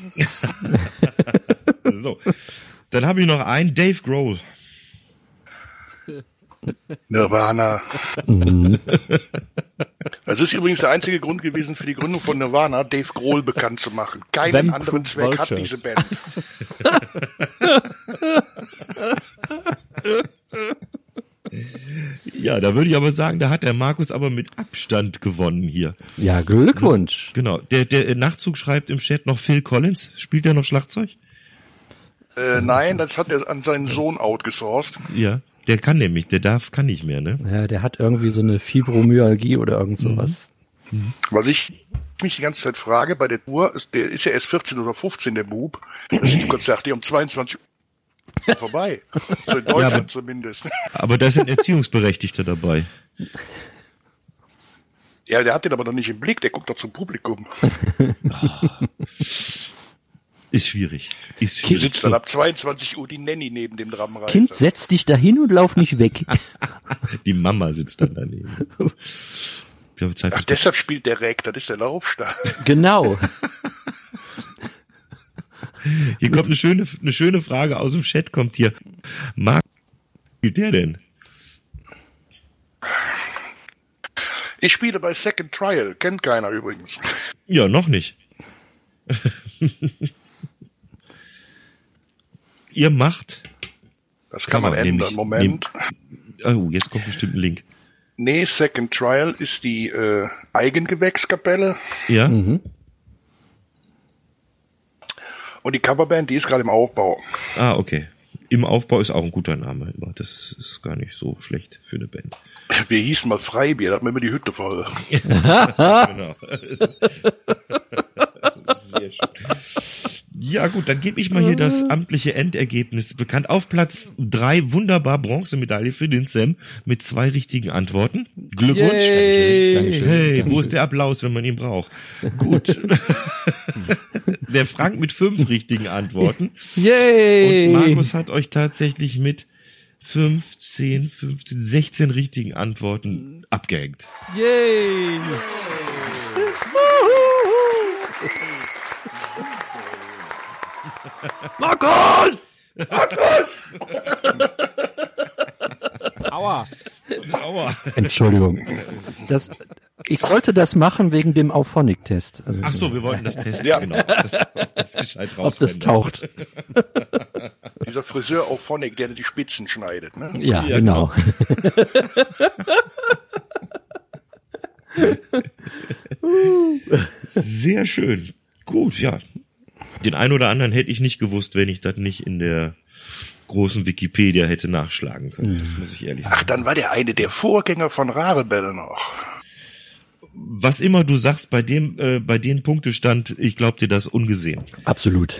Speaker 2: So. Dann habe ich noch einen, Dave Grohl.
Speaker 4: Nirvana. Das ist übrigens der einzige Grund gewesen für die Gründung von Nirvana, Dave Grohl bekannt zu machen. Keinen anderen Zweck hat diese Band.
Speaker 2: Ja, da würde ich aber sagen, da hat der Markus aber mit Abstand gewonnen hier.
Speaker 1: Ja, Glückwunsch.
Speaker 2: Genau. Der Nachzug schreibt im Chat noch Phil Collins. Spielt er noch Schlagzeug?
Speaker 4: Nein, das hat er an seinen Sohn outgesourced.
Speaker 2: Ja. Der kann nämlich, kann nicht mehr, ne?
Speaker 1: Ja, der hat irgendwie so eine Fibromyalgie oder irgend sowas.
Speaker 4: Was ich mich die ganze Zeit frage, bei der Tour, der ist ja erst 14 oder 15, der Bub. Das sind die Konzerte um 22 Uhr vorbei. So in Deutschland zumindest.
Speaker 2: Aber da ist ein Erziehungsberechtigter dabei.
Speaker 4: Ja, der hat den aber noch nicht im Blick, der guckt doch zum Publikum.
Speaker 2: Ist schwierig.
Speaker 4: Hier sitzt dann ab 22 Uhr die Nanny neben dem Drumreiser.
Speaker 1: Kind, setz dich dahin und lauf nicht weg.
Speaker 2: Die Mama sitzt dann daneben.
Speaker 4: Ach, deshalb spielt der Rack, das ist der Laufstab.
Speaker 1: Genau.
Speaker 2: Hier kommt eine schöne Frage aus dem Chat, kommt hier. Marc, wie spielt der denn?
Speaker 4: Ich spiele bei Second Trial, kennt keiner übrigens.
Speaker 2: Ja, noch nicht. Ihr macht...
Speaker 4: Das kann man ändern, Moment.
Speaker 2: Oh, jetzt kommt bestimmt ein Link.
Speaker 4: Nee, Second Trial ist die Eigengewächskapelle.
Speaker 2: Ja.
Speaker 1: Mhm.
Speaker 4: Und die Coverband, die ist gerade im Aufbau.
Speaker 2: Ah, okay. Im Aufbau ist auch ein guter Name immer. Das ist gar nicht so schlecht für eine Band.
Speaker 4: Wir hießen mal Freibier, da hatten wir immer die Hütte voll.
Speaker 2: Genau. Sehr schön. Ja gut, dann gebe ich mal hier das amtliche Endergebnis bekannt. Auf Platz 3 wunderbar Bronzemedaille für den Sam mit 2 richtigen Antworten. Glückwunsch.
Speaker 3: Dankeschön.
Speaker 2: Hey, wo ist der Applaus, wenn man ihn braucht? Gut. Der Frank mit 5 richtigen Antworten.
Speaker 1: Yay!
Speaker 2: Und Markus hat euch tatsächlich mit 16 richtigen Antworten abgehängt.
Speaker 1: Yay! Markus!
Speaker 3: Aua.
Speaker 2: Aua.
Speaker 1: Entschuldigung. Ich sollte das machen wegen dem Auphonic-Test. Also,
Speaker 2: Ach so, wir wollten das testen,
Speaker 4: Ja.
Speaker 2: genau. Das gescheit
Speaker 1: ob das taucht.
Speaker 4: Dieser Friseur Auphonic, der die Spitzen schneidet, ne?
Speaker 1: Ja,
Speaker 2: Ja,
Speaker 1: genau.
Speaker 2: Sehr schön. Gut, ja. Den einen oder anderen hätte ich nicht gewusst, wenn ich das nicht in der großen Wikipedia hätte nachschlagen können. Das muss ich ehrlich
Speaker 4: Ach,
Speaker 2: sagen.
Speaker 4: dann war der eine der Vorgänger von Rarebelle noch.
Speaker 2: Was immer du sagst, bei den Punktestand, ich glaub dir das ungesehen.
Speaker 1: Absolut.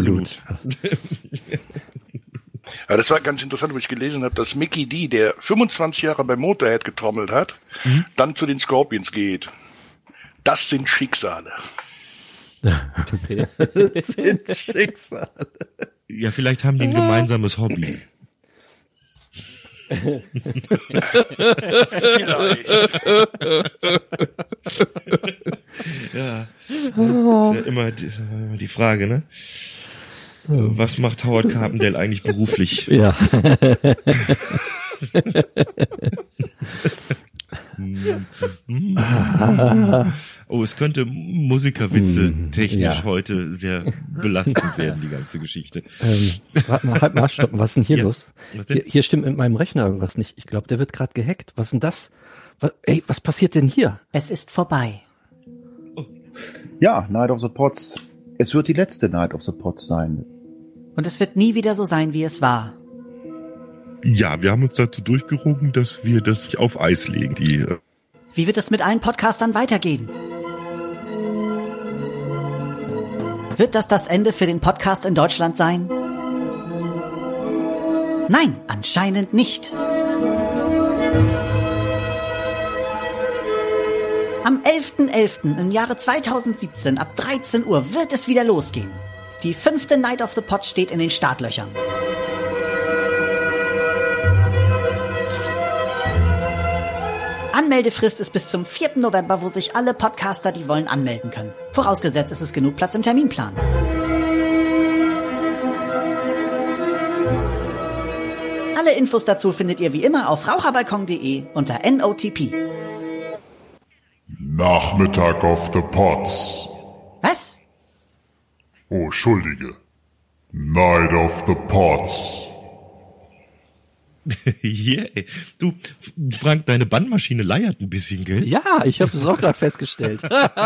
Speaker 4: Ja, das war ganz interessant, wo ich gelesen habe, dass Mickey D., der 25 Jahre bei Motorhead getrommelt hat, dann zu den Scorpions geht. Das sind Schicksale.
Speaker 1: Das sind Schicksale.
Speaker 2: Ja, vielleicht haben die ein gemeinsames Hobby.
Speaker 4: Vielleicht.
Speaker 2: Ja. Ist ja immer die Frage, ne? Was macht Howard Carpendale eigentlich beruflich?
Speaker 1: Ja.
Speaker 2: Oh, es könnte Musikerwitze technisch
Speaker 1: ja.
Speaker 2: heute sehr belastend werden, die ganze Geschichte.
Speaker 1: Warte mal, halt mal, stoppen. Was ist denn hier
Speaker 2: Ja.
Speaker 1: los?
Speaker 2: Was denn?
Speaker 1: Hier stimmt mit meinem Rechner irgendwas nicht. Ich glaube, der wird gerade gehackt. Was ist denn das? Was passiert denn hier?
Speaker 5: Es ist vorbei.
Speaker 6: Ja, Night of the Pots. Es wird die letzte Night of the Pots sein.
Speaker 5: Und es wird nie wieder so sein, wie es war.
Speaker 7: Ja, wir haben uns dazu durchgerungen, dass wir das auf Eis legen.
Speaker 5: Wie wird es mit allen Podcastern weitergehen? Wird das Ende für den Podcast in Deutschland sein? Nein, anscheinend nicht. Am 11.11. im Jahre 2017 ab 13 Uhr wird es wieder losgehen. Die 5. Night of the Pot steht in den Startlöchern. Anmeldefrist ist bis zum 4. November, wo sich alle Podcaster, die wollen, anmelden können. Vorausgesetzt, es ist genug Platz im Terminplan. Alle Infos dazu findet ihr wie immer auf raucherbalkon.de unter NOTP.
Speaker 8: Nachmittag of the Pots.
Speaker 5: Was?
Speaker 8: Oh, entschuldige. Night of the Pots.
Speaker 2: Yeah. Du, Frank, deine Bandmaschine leiert ein bisschen, gell?
Speaker 1: Ja, ich habe das auch gerade festgestellt.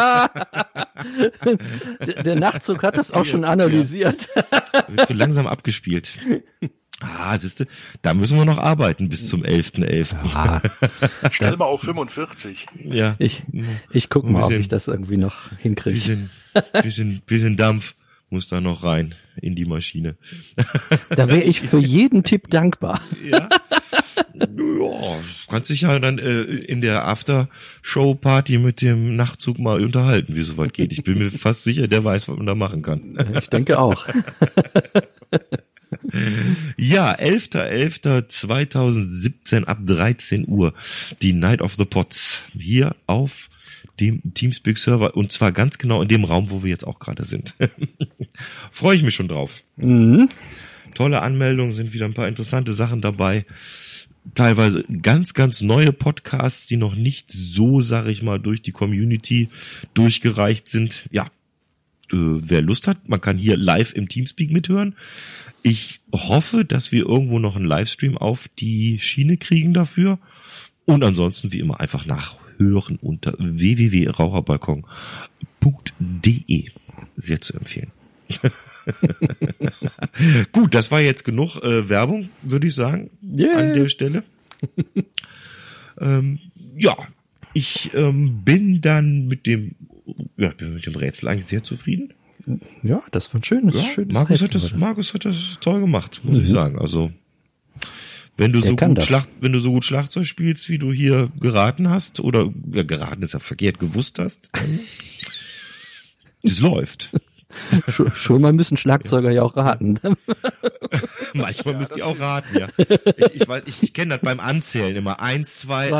Speaker 1: Der Nachtzug hat das auch schon analysiert.
Speaker 2: Wird so langsam abgespielt. Siehste, da müssen wir noch arbeiten bis zum 11.11.
Speaker 1: Ah,
Speaker 4: Stell mal auf 45.
Speaker 2: Ja.
Speaker 1: ich guck mal, ob
Speaker 2: bisschen-
Speaker 1: ich das irgendwie noch hinkriege.
Speaker 2: Bisschen Dampf muss da noch rein in die Maschine.
Speaker 1: Da wäre ich für jeden Tipp dankbar.
Speaker 2: Ja. Ja, kannst dich ja dann in der After-Show-Party mit dem Nachtzug mal unterhalten, wie es soweit geht. Ich bin mir fast sicher, der weiß, was man da machen kann.
Speaker 1: Ich denke auch.
Speaker 2: Ja, 11.11.2017 ab 13 Uhr die Night of the Pots hier auf dem Teamspeak-Server und zwar ganz genau in dem Raum, wo wir jetzt auch gerade sind. Freue ich mich schon drauf. Tolle Anmeldungen, sind wieder ein paar interessante Sachen dabei. Teilweise ganz, ganz neue Podcasts, die noch nicht so, sag ich mal, durch die Community durchgereicht sind. Ja, wer Lust hat, man kann hier live im Teamspeak mithören. Ich hoffe, dass wir irgendwo noch einen Livestream auf die Schiene kriegen dafür. Und ansonsten wie immer einfach nachhören unter www.raucherbalkon.de. Sehr zu empfehlen. Gut, das war jetzt genug Werbung, würde ich sagen, an der Stelle. Ja, ich bin dann mit dem Rätsel eigentlich sehr zufrieden.
Speaker 1: Ja, das war ein schönes
Speaker 2: Markus hat das toll gemacht, muss ich sagen. Also wenn du so gut Schlagzeug spielst, wie du hier geraten hast, oder geraten ist ja verkehrt, gewusst hast, dann das läuft.
Speaker 1: Schon mal müssen Schlagzeuger ja auch raten.
Speaker 2: Manchmal müsst ihr auch raten, ja. Ich kenne das beim Anzählen immer. 1,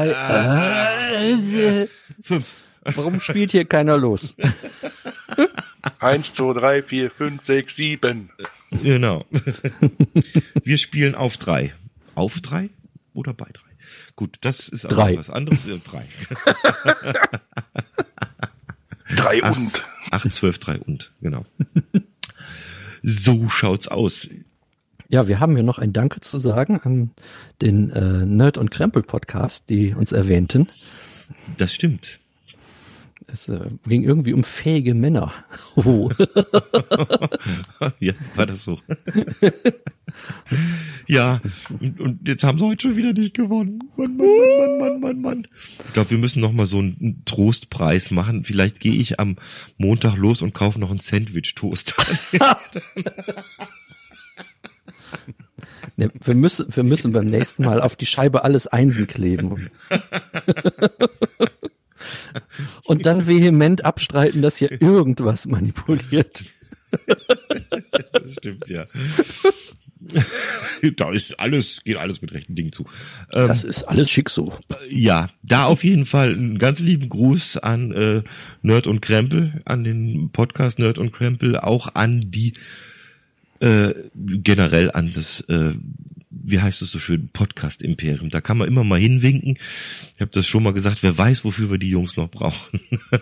Speaker 2: 2, 5.
Speaker 1: Warum spielt hier keiner los?
Speaker 4: 1, 2, 3, 4, 5, 6, 7.
Speaker 2: Genau. Wir spielen auf 3. Auf 3 oder bei 3? Gut, das ist aber was anderes. 3.
Speaker 4: 3 und.
Speaker 2: 8, 12, 3 und, genau. So schaut's aus.
Speaker 1: Ja, wir haben ja noch ein Danke zu sagen an den Nerd und Krempel Podcast, die uns erwähnten.
Speaker 2: Das stimmt.
Speaker 1: Es ging irgendwie um fähige Männer. Oh.
Speaker 2: Ja, war das so. Ja, und jetzt haben sie heute schon wieder nicht gewonnen. Mann. Ich glaube, wir müssen noch mal so einen Trostpreis machen. Vielleicht gehe ich am Montag los und kaufe noch einen Sandwich-Toast.
Speaker 1: Ne, wir müssen beim nächsten Mal auf die Scheibe alles Einsen kleben. Und dann vehement abstreiten, dass hier irgendwas manipuliert.
Speaker 2: Das stimmt, ja. Da geht alles mit rechten Dingen zu.
Speaker 1: Das ist alles schick so.
Speaker 2: Ja, da auf jeden Fall einen ganz lieben Gruß an Nerd und Krempel, an den Podcast Nerd und Krempel, auch an die generell an das wie heißt es so schön, Podcast-Imperium. Da kann man immer mal hinwinken. Ich habe das schon mal gesagt, wer weiß, wofür wir die Jungs noch brauchen.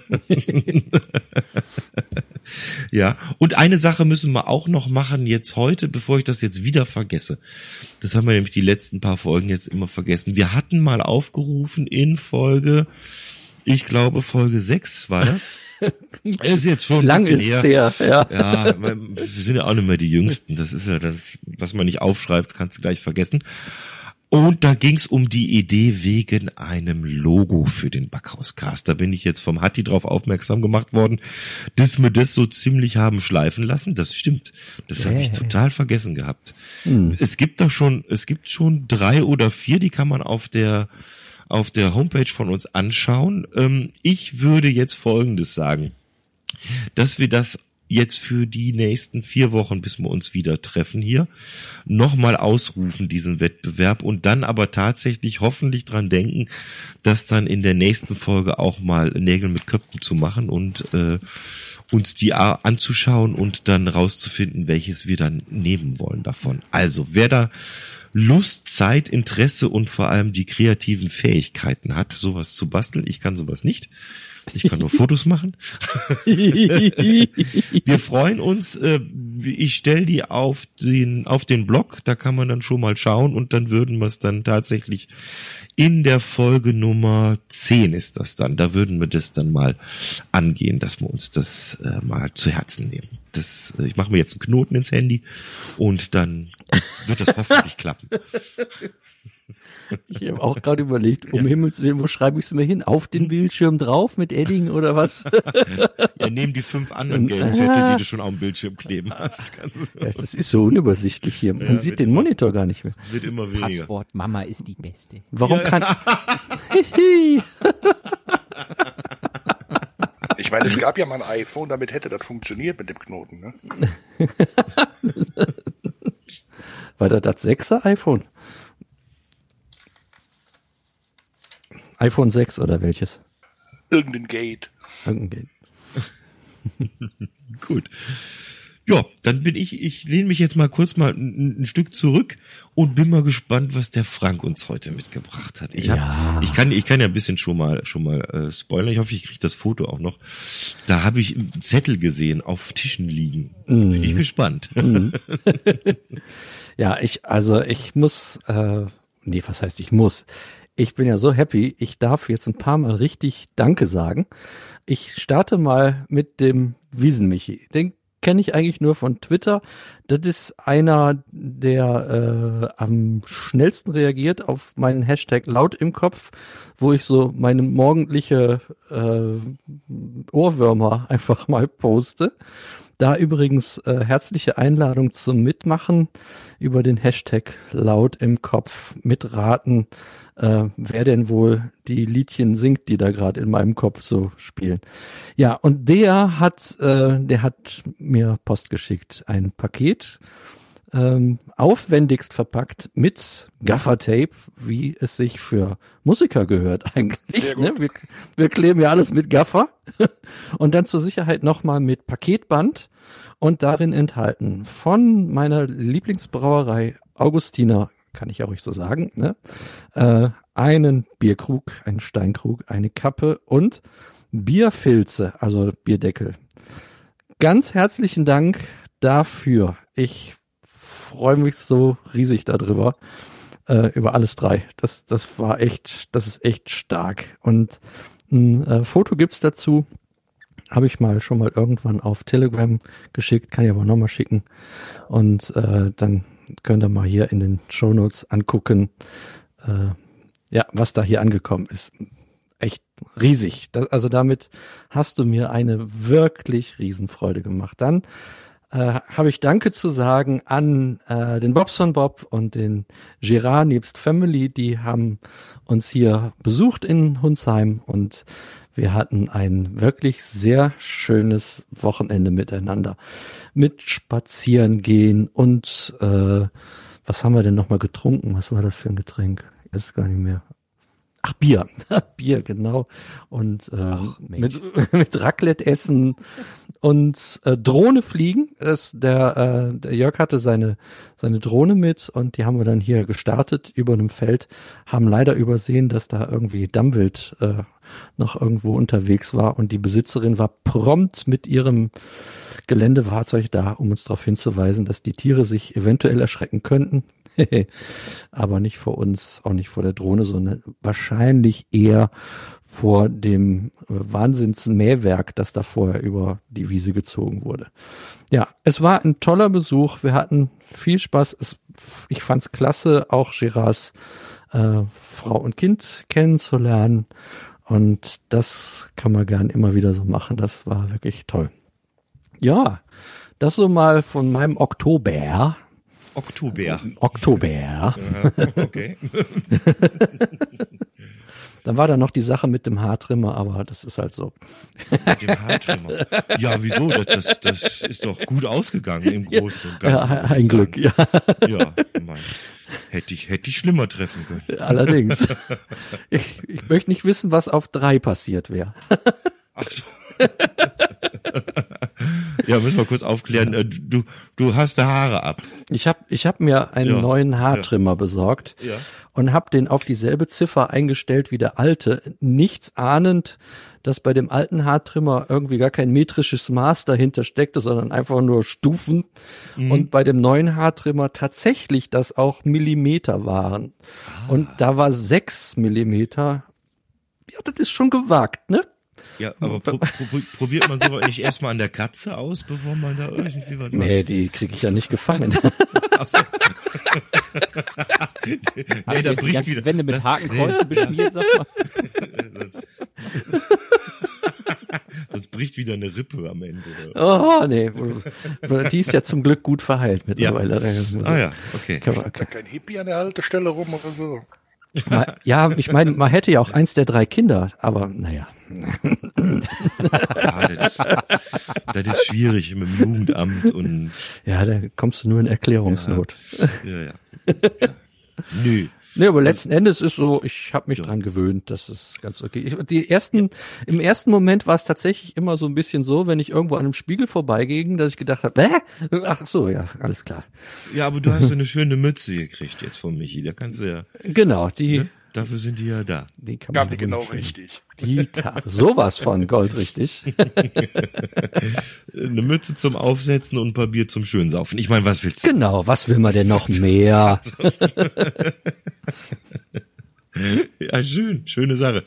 Speaker 2: Ja, und eine Sache müssen wir auch noch machen jetzt heute, bevor ich das jetzt wieder vergesse. Das haben wir nämlich die letzten paar Folgen jetzt immer vergessen. Wir hatten mal aufgerufen in Folge, ich glaube Folge 6 war das. Ist jetzt schon
Speaker 1: lang ist her. Ja.
Speaker 2: Ja, wir sind ja auch nicht mehr die Jüngsten. Das ist ja das, was man nicht aufschreibt, kannst du gleich vergessen. Und da ging's um die Idee wegen einem Logo für den Backhauscast. Da bin ich jetzt vom Hatti drauf aufmerksam gemacht worden, dass wir das so ziemlich haben schleifen lassen. Das stimmt. Das habe ich total vergessen gehabt. Es gibt schon 3 oder 4, die kann man auf der Homepage von uns anschauen. Ich würde jetzt Folgendes sagen, dass wir das jetzt für die nächsten 4 Wochen, bis wir uns wieder treffen hier, nochmal ausrufen, diesen Wettbewerb, und dann aber tatsächlich hoffentlich dran denken, das dann in der nächsten Folge auch mal Nägel mit Köpfen zu machen und uns die anzuschauen und dann rauszufinden, welches wir dann nehmen wollen davon. Also, wer da Lust, Zeit, Interesse und vor allem die kreativen Fähigkeiten hat, sowas zu basteln. Ich kann sowas nicht. Ich kann nur Fotos machen. Wir freuen uns. Ich stelle die auf den Blog. Da kann man dann schon mal schauen und dann würden wir es dann tatsächlich in der Folge Nummer 10 ist das dann. Da würden wir das dann mal angehen, dass wir uns das mal zu Herzen nehmen. Ich mache mir jetzt einen Knoten ins Handy und dann wird das hoffentlich klappen.
Speaker 1: Ich habe auch gerade überlegt, Himmels Willen, wo schreibe ich es mir hin? Auf den Bildschirm drauf mit Edding oder was?
Speaker 2: Ja, neben die 5 anderen gelben Zettel, die du schon auf dem Bildschirm kleben hast.
Speaker 1: Ja, das ist so unübersichtlich hier. Man sieht den Monitor gar nicht mehr.
Speaker 2: Wird immer weniger.
Speaker 3: Passwort Mama ist die Beste.
Speaker 1: Warum kann...
Speaker 4: Ich meine, es gab ja mal ein iPhone, damit hätte das funktioniert mit dem Knoten, ne?
Speaker 1: War das 6er iPhone? iPhone 6 oder welches?
Speaker 4: Irgendein Gate.
Speaker 2: Gut. Ja, dann bin ich lehne mich jetzt mal kurz ein Stück zurück und bin mal gespannt, was der Frank uns heute mitgebracht hat. Ich kann ja ein bisschen schon mal spoilern. Ich hoffe, ich kriege das Foto auch noch. Da habe ich einen Zettel gesehen, auf Tischen liegen. Bin ich gespannt.
Speaker 1: Ja, ich muss, was heißt ich muss? Ich bin ja so happy, ich darf jetzt ein paar Mal richtig Danke sagen. Ich starte mal mit dem Wiesenmichi. Den kenne ich eigentlich nur von Twitter. Das ist einer, der am schnellsten reagiert auf meinen Hashtag laut im Kopf, wo ich so meine morgendliche Ohrwürmer einfach mal poste. Da übrigens herzliche Einladung zum Mitmachen über den Hashtag laut im Kopf mitraten, wer denn wohl die Liedchen singt, die da gerade in meinem Kopf so spielen. Ja, und der hat mir Post geschickt, ein Paket, aufwendigst verpackt mit Gaffertape, wie es sich für Musiker gehört eigentlich. Ne? Wir kleben ja alles mit Gaffer und dann zur Sicherheit nochmal mit Paketband und darin enthalten von meiner Lieblingsbrauerei Augustiner, kann ich ja ruhig so sagen, ne? Einen Bierkrug, einen Steinkrug, eine Kappe und Bierfilze, also Bierdeckel. Ganz herzlichen Dank dafür. Ich freue mich so riesig darüber, über alles drei. Das ist echt stark. Und ein Foto gibt's dazu. Habe ich schon mal irgendwann auf Telegram geschickt, kann ich aber nochmal schicken. Und dann könnt ihr mal hier in den Shownotes angucken, was da hier angekommen ist. Echt riesig. Also damit hast du mir eine wirklich Riesenfreude gemacht. Dann habe ich Danke zu sagen an den Bobson Bob und den Gerard nebst Family. Die haben uns hier besucht in Hunsheim und wir hatten ein wirklich sehr schönes Wochenende miteinander. Mit Spazierengehen und was haben wir denn nochmal getrunken? Was war das für ein Getränk? Ich weiß gar nicht mehr. Ach, Bier. Bier, genau. Und mit Raclette essen und Drohne fliegen. Der Jörg hatte seine Drohne mit und die haben wir dann hier gestartet über einem Feld, haben leider übersehen, dass da irgendwie Dammwild noch irgendwo unterwegs war und die Besitzerin war prompt mit ihrem Geländefahrzeug da, um uns darauf hinzuweisen, dass die Tiere sich eventuell erschrecken könnten. Aber nicht vor uns, auch nicht vor der Drohne, sondern wahrscheinlich eher vor dem Wahnsinnsmähwerk, das da vorher über die Wiese gezogen wurde. Ja, es war ein toller Besuch. Wir hatten viel Spaß. Ich fand's klasse, auch Gerards Frau und Kind kennenzulernen. Und das kann man gern immer wieder so machen. Das war wirklich toll. Ja, das so mal von meinem Oktober.
Speaker 2: Okay.
Speaker 1: Dann war da noch die Sache mit dem Haartrimmer, aber das ist halt so.
Speaker 2: Mit dem Haartrimmer? Ja, wieso? Das ist doch gut ausgegangen im Großen und Ganzen.
Speaker 1: Ja, ein Glück, ja.
Speaker 2: Ja, hätte ich schlimmer treffen können.
Speaker 1: Allerdings. Ich möchte nicht wissen, was auf 3 passiert wäre.
Speaker 2: Ach so. Ja, müssen wir kurz aufklären. Du hast da Haare ab.
Speaker 1: Ich hab mir einen neuen Haartrimmer besorgt und habe den auf dieselbe Ziffer eingestellt wie der alte, nichts ahnend, dass bei dem alten Haartrimmer irgendwie gar kein metrisches Maß dahinter steckte, sondern einfach nur Stufen. Und bei dem neuen Haartrimmer tatsächlich das auch Millimeter waren. Und da war 6 Millimeter. Ja, das ist schon gewagt, ne?
Speaker 2: Ja, aber probiert man sowas nicht erstmal an der Katze aus, bevor man da irgendwie was macht?
Speaker 1: Nee, die kriege ich ja nicht gefangen.
Speaker 2: Ach so.
Speaker 3: Nee, da bricht wieder. Wände mit Hakenkreuzen beschmiert, sag mal.
Speaker 2: Sonst bricht wieder eine Rippe am Ende. Oder?
Speaker 1: Oh, nee. Die ist ja zum Glück gut verheilt mittlerweile.
Speaker 2: Ja. Okay.
Speaker 4: Kein Hippie an der Haltestelle rum oder so.
Speaker 1: Ja, ich meine, man hätte ja auch eins der 3 Kinder, aber naja.
Speaker 2: Ja, das ist schwierig mit dem Jugendamt und.
Speaker 1: Ja, da kommst du nur in Erklärungsnot.
Speaker 2: Ja. Nö.
Speaker 1: Nee, aber letzten Endes ist so, ich habe mich dran gewöhnt, das ist ganz okay. Im ersten Moment war es tatsächlich immer so ein bisschen so, wenn ich irgendwo an einem Spiegel vorbeiging, dass ich gedacht habe, ach so, ja, alles klar.
Speaker 2: Ja, aber du hast so eine schöne Mütze gekriegt jetzt von Michi, da kannst du ja.
Speaker 1: Genau, die.
Speaker 2: Ne? Dafür sind die ja da.
Speaker 1: Die kann man
Speaker 4: genau richtig.
Speaker 1: Sowas von goldrichtig.
Speaker 2: Eine Mütze zum Aufsetzen und ein paar Bier zum Schönsaufen. Ich meine, was willst du?
Speaker 1: Genau, was will man denn noch mehr?
Speaker 2: Ja, schöne Sache.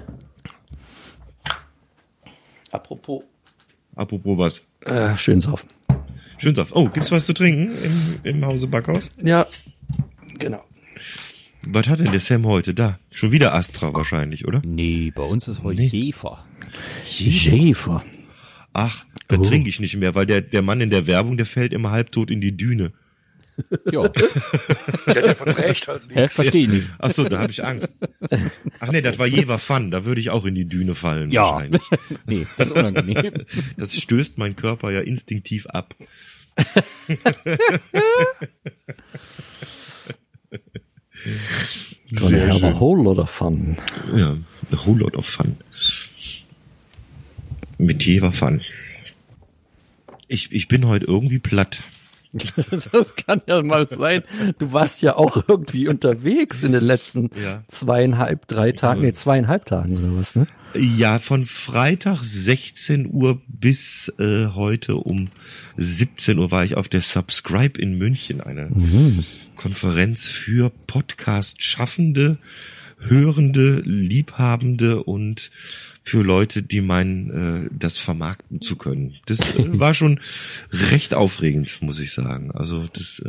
Speaker 1: Apropos
Speaker 2: was?
Speaker 1: Schönsaufen.
Speaker 2: Schönsaufen. Oh, gibt's was zu trinken im Hause Backhaus?
Speaker 1: Ja, genau.
Speaker 2: Was hat denn der Sam heute da? Schon wieder Astra wahrscheinlich, oder?
Speaker 3: Nee, bei uns ist heute Jäfer.
Speaker 1: Jäfer.
Speaker 2: Ach, da trinke ich nicht mehr, weil der Mann in der Werbung, der fällt immer halbtot in die Düne.
Speaker 3: Ja.
Speaker 4: Der verträgt halt nicht.
Speaker 3: Verstehe ich nicht.
Speaker 2: Ach so, da habe ich Angst. Ach nee, das war Jever Fun, da würde ich auch in die Düne fallen wahrscheinlich.
Speaker 3: Nee, das ist unangenehm.
Speaker 2: Das stößt mein Körper ja instinktiv ab.
Speaker 1: Gonna have a whole lot of fun.
Speaker 2: Ja, a whole lot of fun. Mit Jever Fun. Ich bin heute irgendwie platt.
Speaker 1: Das kann ja mal sein. Du warst ja auch irgendwie unterwegs in den letzten 2,5 Tagen oder was, ne?
Speaker 2: Ja, von Freitag 16 Uhr bis heute um 17 Uhr war ich auf der Subscribe in München, eine Konferenz für Podcast-Schaffende, Hörende, Liebhabende und für Leute, die meinen, das vermarkten zu können. Das war schon recht aufregend, muss ich sagen. Also das,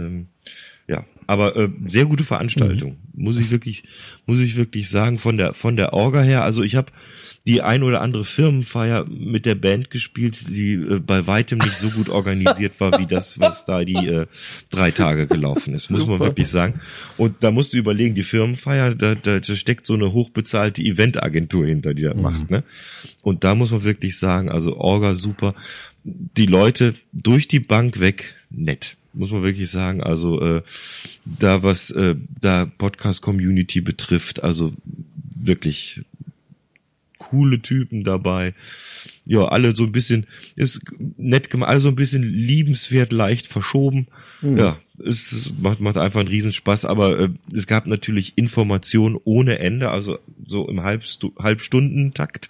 Speaker 2: aber sehr gute Veranstaltung, muss ich wirklich sagen, von der Orga her. Also ich habe die ein oder andere Firmenfeier mit der Band gespielt, die bei weitem nicht so gut organisiert war, wie das, was da die 3 Tage gelaufen ist, muss man wirklich sagen. Und da musst du überlegen, die Firmenfeier, da steckt so eine hochbezahlte Eventagentur hinter, die das macht, ne? Und da muss man wirklich sagen, also Orga super, die Leute durch die Bank weg nett. Muss man wirklich sagen, also da was da Podcast-Community betrifft, also wirklich coole Typen dabei. Ja, alle so ein bisschen, ist nett gemacht, alle so ein bisschen liebenswert, leicht verschoben. Ja, es macht einfach einen Riesenspaß, aber es gab natürlich Informationen ohne Ende, also so im Halbstundentakt.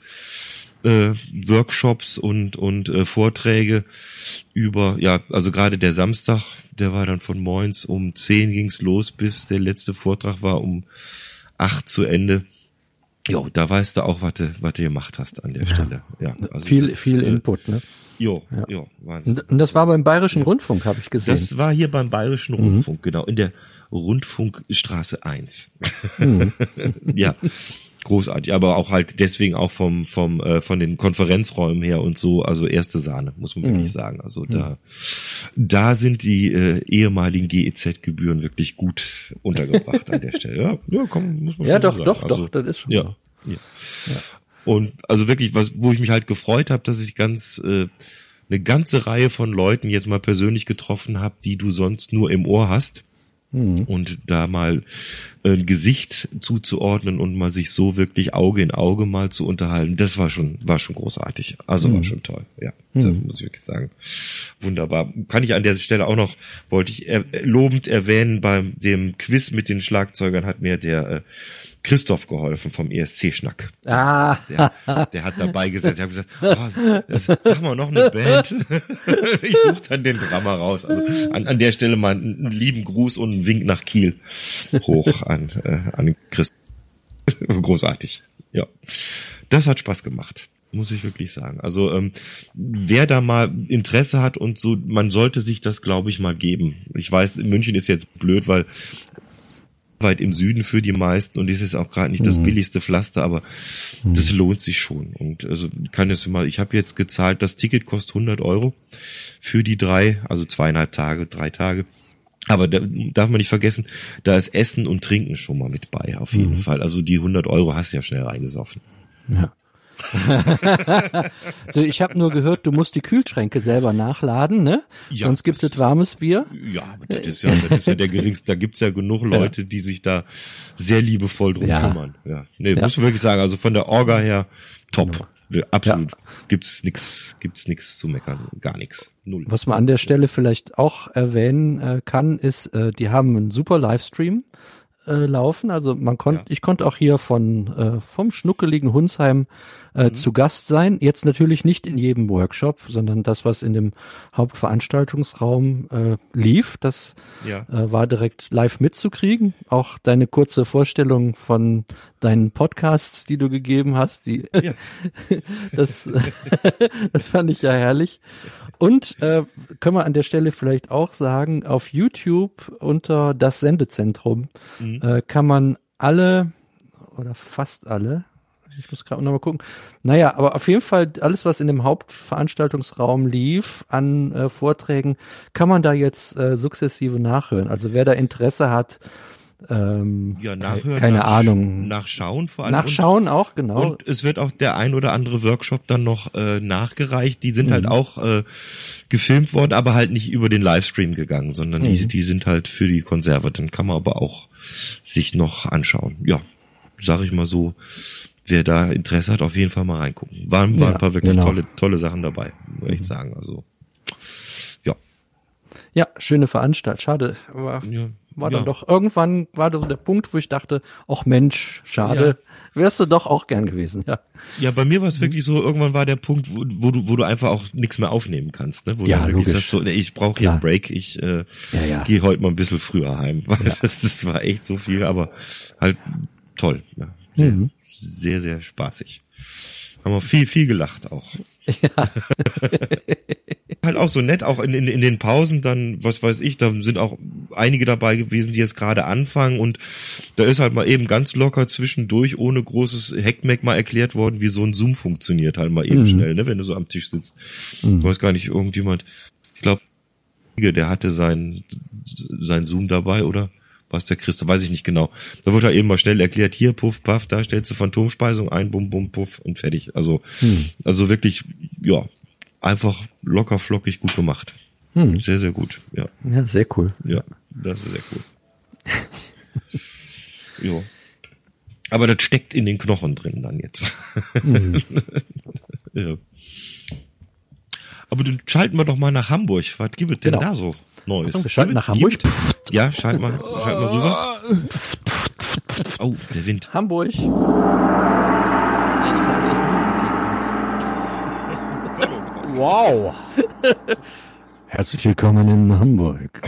Speaker 2: Workshops und Vorträge über, also gerade der Samstag, der war dann von morgens um 10 ging's los, bis der letzte Vortrag war um 8 zu Ende. Jo, da weißt du auch, was du gemacht hast an der Stelle. Ja, also
Speaker 1: viel Input, ne?
Speaker 2: Jo, Wahnsinn.
Speaker 1: Und das war beim Bayerischen Rundfunk, habe ich gesehen.
Speaker 2: Das war hier beim Bayerischen Rundfunk, genau, in der Rundfunkstraße 1. Ja. Großartig, aber auch halt deswegen auch von den Konferenzräumen her und so, also erste Sahne, muss man wirklich sagen. Also da sind die ehemaligen GEZ-Gebühren wirklich gut untergebracht an der Stelle. Ja, komm, muss man schon sagen.
Speaker 1: Doch, das ist schon
Speaker 2: ja. Und also wirklich, wo ich mich halt gefreut habe, dass ich eine ganze Reihe von Leuten jetzt mal persönlich getroffen habe, die du sonst nur im Ohr hast. Und da mal ein Gesicht zuzuordnen und mal sich so wirklich Auge in Auge mal zu unterhalten, das war schon großartig. Also war schon toll. Ja, das muss ich wirklich sagen. Wunderbar. Kann ich an der Stelle auch noch, wollte ich lobend erwähnen, bei dem Quiz mit den Schlagzeugern hat mir der Christoph geholfen vom ESC-Schnack. Der hat dabei gesessen. Ich habe gesagt, sag mal noch eine Band. Ich suche dann den Drummer raus. Also an der Stelle mal einen lieben Gruß und einen Wink nach Kiel hoch an Christoph. Großartig. Ja, das hat Spaß gemacht. Muss ich wirklich sagen. Also wer da mal Interesse hat und so, man sollte sich das, glaube ich, mal geben. Ich weiß, München ist jetzt blöd, weil weit im Süden für die meisten und das ist auch gerade nicht das billigste Pflaster, aber das lohnt sich schon. Und also ich habe jetzt gezahlt, das Ticket kostet 100 € für die 3 Tage. Aber da darf man nicht vergessen, da ist Essen und Trinken schon mal mit bei, auf jeden Fall. Also die 100 € hast du ja schnell reingesoffen.
Speaker 1: Ja. Ich habe nur gehört, du musst die Kühlschränke selber nachladen, ne?
Speaker 2: Ja,
Speaker 1: sonst gibt es warmes Bier.
Speaker 2: Ja, das ist ja der geringste. Da gibt's ja genug Leute, die sich da sehr liebevoll drum kümmern. Ja, nee, muss man wirklich sagen. Also von der Orga her top, absolut. Gibt's nix zu meckern, gar nichts, null.
Speaker 1: Was man an der Stelle vielleicht auch erwähnen kann, ist, die haben einen super Livestream laufen. Also ich konnte auch hier vom schnuckeligen Hunsheim zu Gast sein. Jetzt natürlich nicht in jedem Workshop, sondern das, was in dem Hauptveranstaltungsraum lief, das war direkt live mitzukriegen. Auch deine kurze Vorstellung von deinen Podcasts, die du gegeben hast, das fand ich ja herrlich. Und können wir an der Stelle vielleicht auch sagen, auf YouTube unter das Sendezentrum kann man alle oder fast alle, Ich muss gerade noch mal gucken. Naja, aber auf jeden Fall alles, was in dem Hauptveranstaltungsraum lief an Vorträgen, kann man da jetzt sukzessive nachhören. Also wer da Interesse hat,
Speaker 2: nachhören,
Speaker 1: keine Ahnung.
Speaker 2: Nachschauen vor allem.
Speaker 1: Nachschauen auch, genau.
Speaker 2: Und es wird auch der ein oder andere Workshop dann noch nachgereicht. Die sind halt auch gefilmt worden, aber halt nicht über den Livestream gegangen, sondern die sind halt für die Konserve. Dann kann man aber auch sich noch anschauen. Ja, sag ich mal so, wer da Interesse hat, auf jeden Fall mal reingucken. Waren ein paar wirklich tolle Sachen dabei, muss ich sagen. Also, ja.
Speaker 1: Ja, schöne Veranstaltung. Schade, aber war dann doch, irgendwann war da der Punkt, wo ich dachte, ach Mensch, schade, wärst du doch auch gern gewesen, ja.
Speaker 2: Ja, bei mir war es wirklich so, irgendwann war der Punkt, wo du einfach auch nichts mehr aufnehmen kannst, ne? Wo du wirklich sagst, so, ich brauche hier einen Break, ich gehe heute mal ein bisschen früher heim. Das war echt so viel, aber halt toll. Ja. Sehr, sehr spaßig. Haben wir viel gelacht auch. Ja. Halt auch so nett, auch in den Pausen dann, was weiß ich, da sind auch einige dabei gewesen, die jetzt gerade anfangen und da ist halt mal eben ganz locker zwischendurch ohne großes Heckmeck mal erklärt worden, wie so ein Zoom funktioniert, halt mal eben schnell, ne, wenn du so am Tisch sitzt. Ich weiß gar nicht, irgendjemand, ich glaube, der hatte sein Zoom dabei, oder? Was der Christoph, weiß ich nicht genau. Da wird halt eben mal schnell erklärt, hier, puff, paff, da stellst du Phantomspeisung ein, bum, bum, puff und fertig. Also wirklich, ja, einfach locker, flockig gut gemacht. Sehr, sehr gut, ja.
Speaker 1: Ja, sehr cool.
Speaker 2: Ja, das ist sehr cool. Jo. Aber das steckt in den Knochen drin dann jetzt. Ja. Aber dann schalten wir doch mal nach Hamburg. Was gibt es denn da so Neues?
Speaker 1: Wir schalten nach Hamburg.
Speaker 2: Ja, schalten wir rüber. Oh, der Wind.
Speaker 1: Hamburg.
Speaker 3: Wow.
Speaker 1: Herzlich willkommen in Hamburg.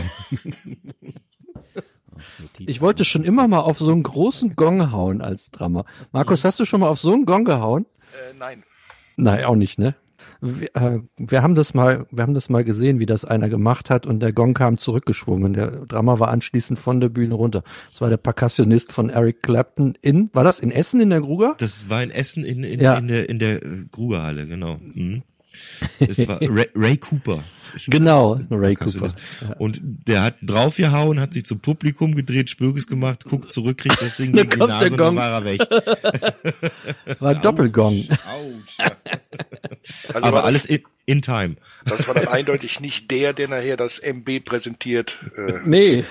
Speaker 1: Ich wollte schon immer mal auf so einen großen Gong hauen als Drummer. Markus, hast du schon mal auf so einen Gong gehauen?
Speaker 4: Nein.
Speaker 1: Nein, auch nicht, ne? Wir haben das mal gesehen, wie das einer gemacht hat und der Gong kam zurückgeschwungen. Der Drummer war anschließend von der Bühne runter. Das war der Percussionist von Eric Clapton war das in Essen in der Gruger?
Speaker 2: Das war in Essen in der Grugerhalle, genau. Es war Ray Cooper.
Speaker 1: Genau, Ray Cooper.
Speaker 2: Und der hat draufgehauen, hat sich zum Publikum gedreht, Spürges gemacht, guckt zurück, kriegt das Ding gegen die Nase und dann war er weg.
Speaker 1: War ein Doppelgong.
Speaker 2: Ouch. Also aber alles in time.
Speaker 4: Das war dann eindeutig nicht der nachher das MB präsentiert.
Speaker 1: Nee.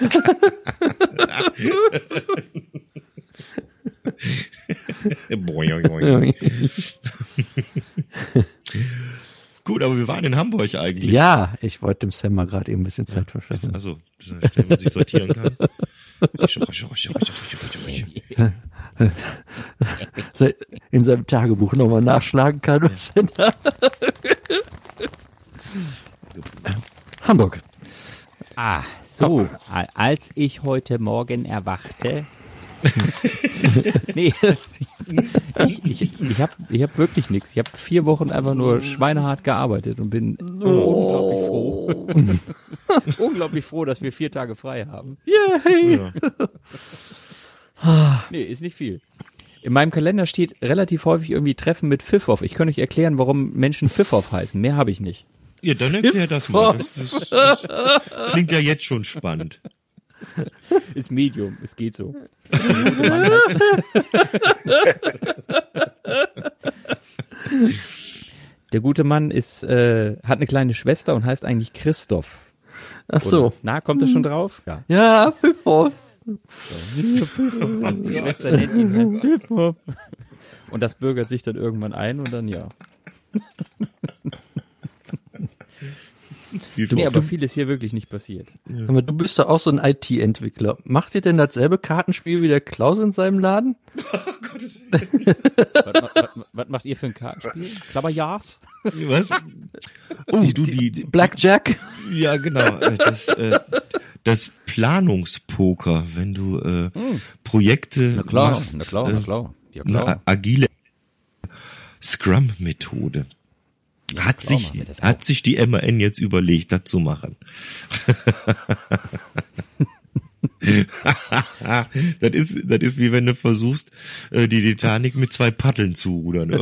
Speaker 2: Gut, aber wir waren in Hamburg eigentlich.
Speaker 1: Ja, ich wollte dem Sam mal gerade eben ein bisschen Zeit verschaffen.
Speaker 2: Also, damit man sich sortieren kann.
Speaker 1: In seinem Tagebuch nochmal nachschlagen kann. Was denn da? Hamburg.
Speaker 3: So, als ich heute Morgen erwachte, nee, ich hab wirklich nichts. Ich habe 4 Wochen einfach nur schweinehart gearbeitet und bin unglaublich froh, dass wir 4 Tage frei haben.
Speaker 1: Yay!
Speaker 3: Ja. Nee, ist nicht viel. In meinem Kalender steht relativ häufig irgendwie Treffen mit Pfiffoff. Ich kann euch erklären, warum Menschen Pfiffoff heißen. Mehr habe ich nicht.
Speaker 2: Ja, dann erklär das mal. Das klingt ja jetzt schon spannend.
Speaker 3: Ist Medium, es geht so. Der gute Mann ist, hat eine kleine Schwester und heißt eigentlich Christoph.
Speaker 1: Ach so.
Speaker 3: Oder, na, kommt das schon drauf?
Speaker 1: Ja, Pfiffoff.
Speaker 3: Also die Schwester nennt ihn halt Pfiffoff. Und das bürgert sich dann irgendwann ein und dann ja. Nee, aber viel ist hier wirklich nicht passiert.
Speaker 1: Ja. Aber du bist doch auch so ein IT-Entwickler. Macht ihr denn dasselbe Kartenspiel wie der Klaus in seinem Laden?
Speaker 3: Oh Gottes was macht ihr für ein Kartenspiel? Klapperjahrs?
Speaker 2: Was? Oh, die
Speaker 1: Blackjack?
Speaker 2: Ja, genau. Das Planungspoker, wenn du Projekte machst.
Speaker 3: Na klar.
Speaker 2: Eine agile Scrum-Methode. Ja, hat sich die MAN jetzt überlegt, das zu machen. Das ist wie wenn du versuchst, die Titanic mit 2 Paddeln zu rudern.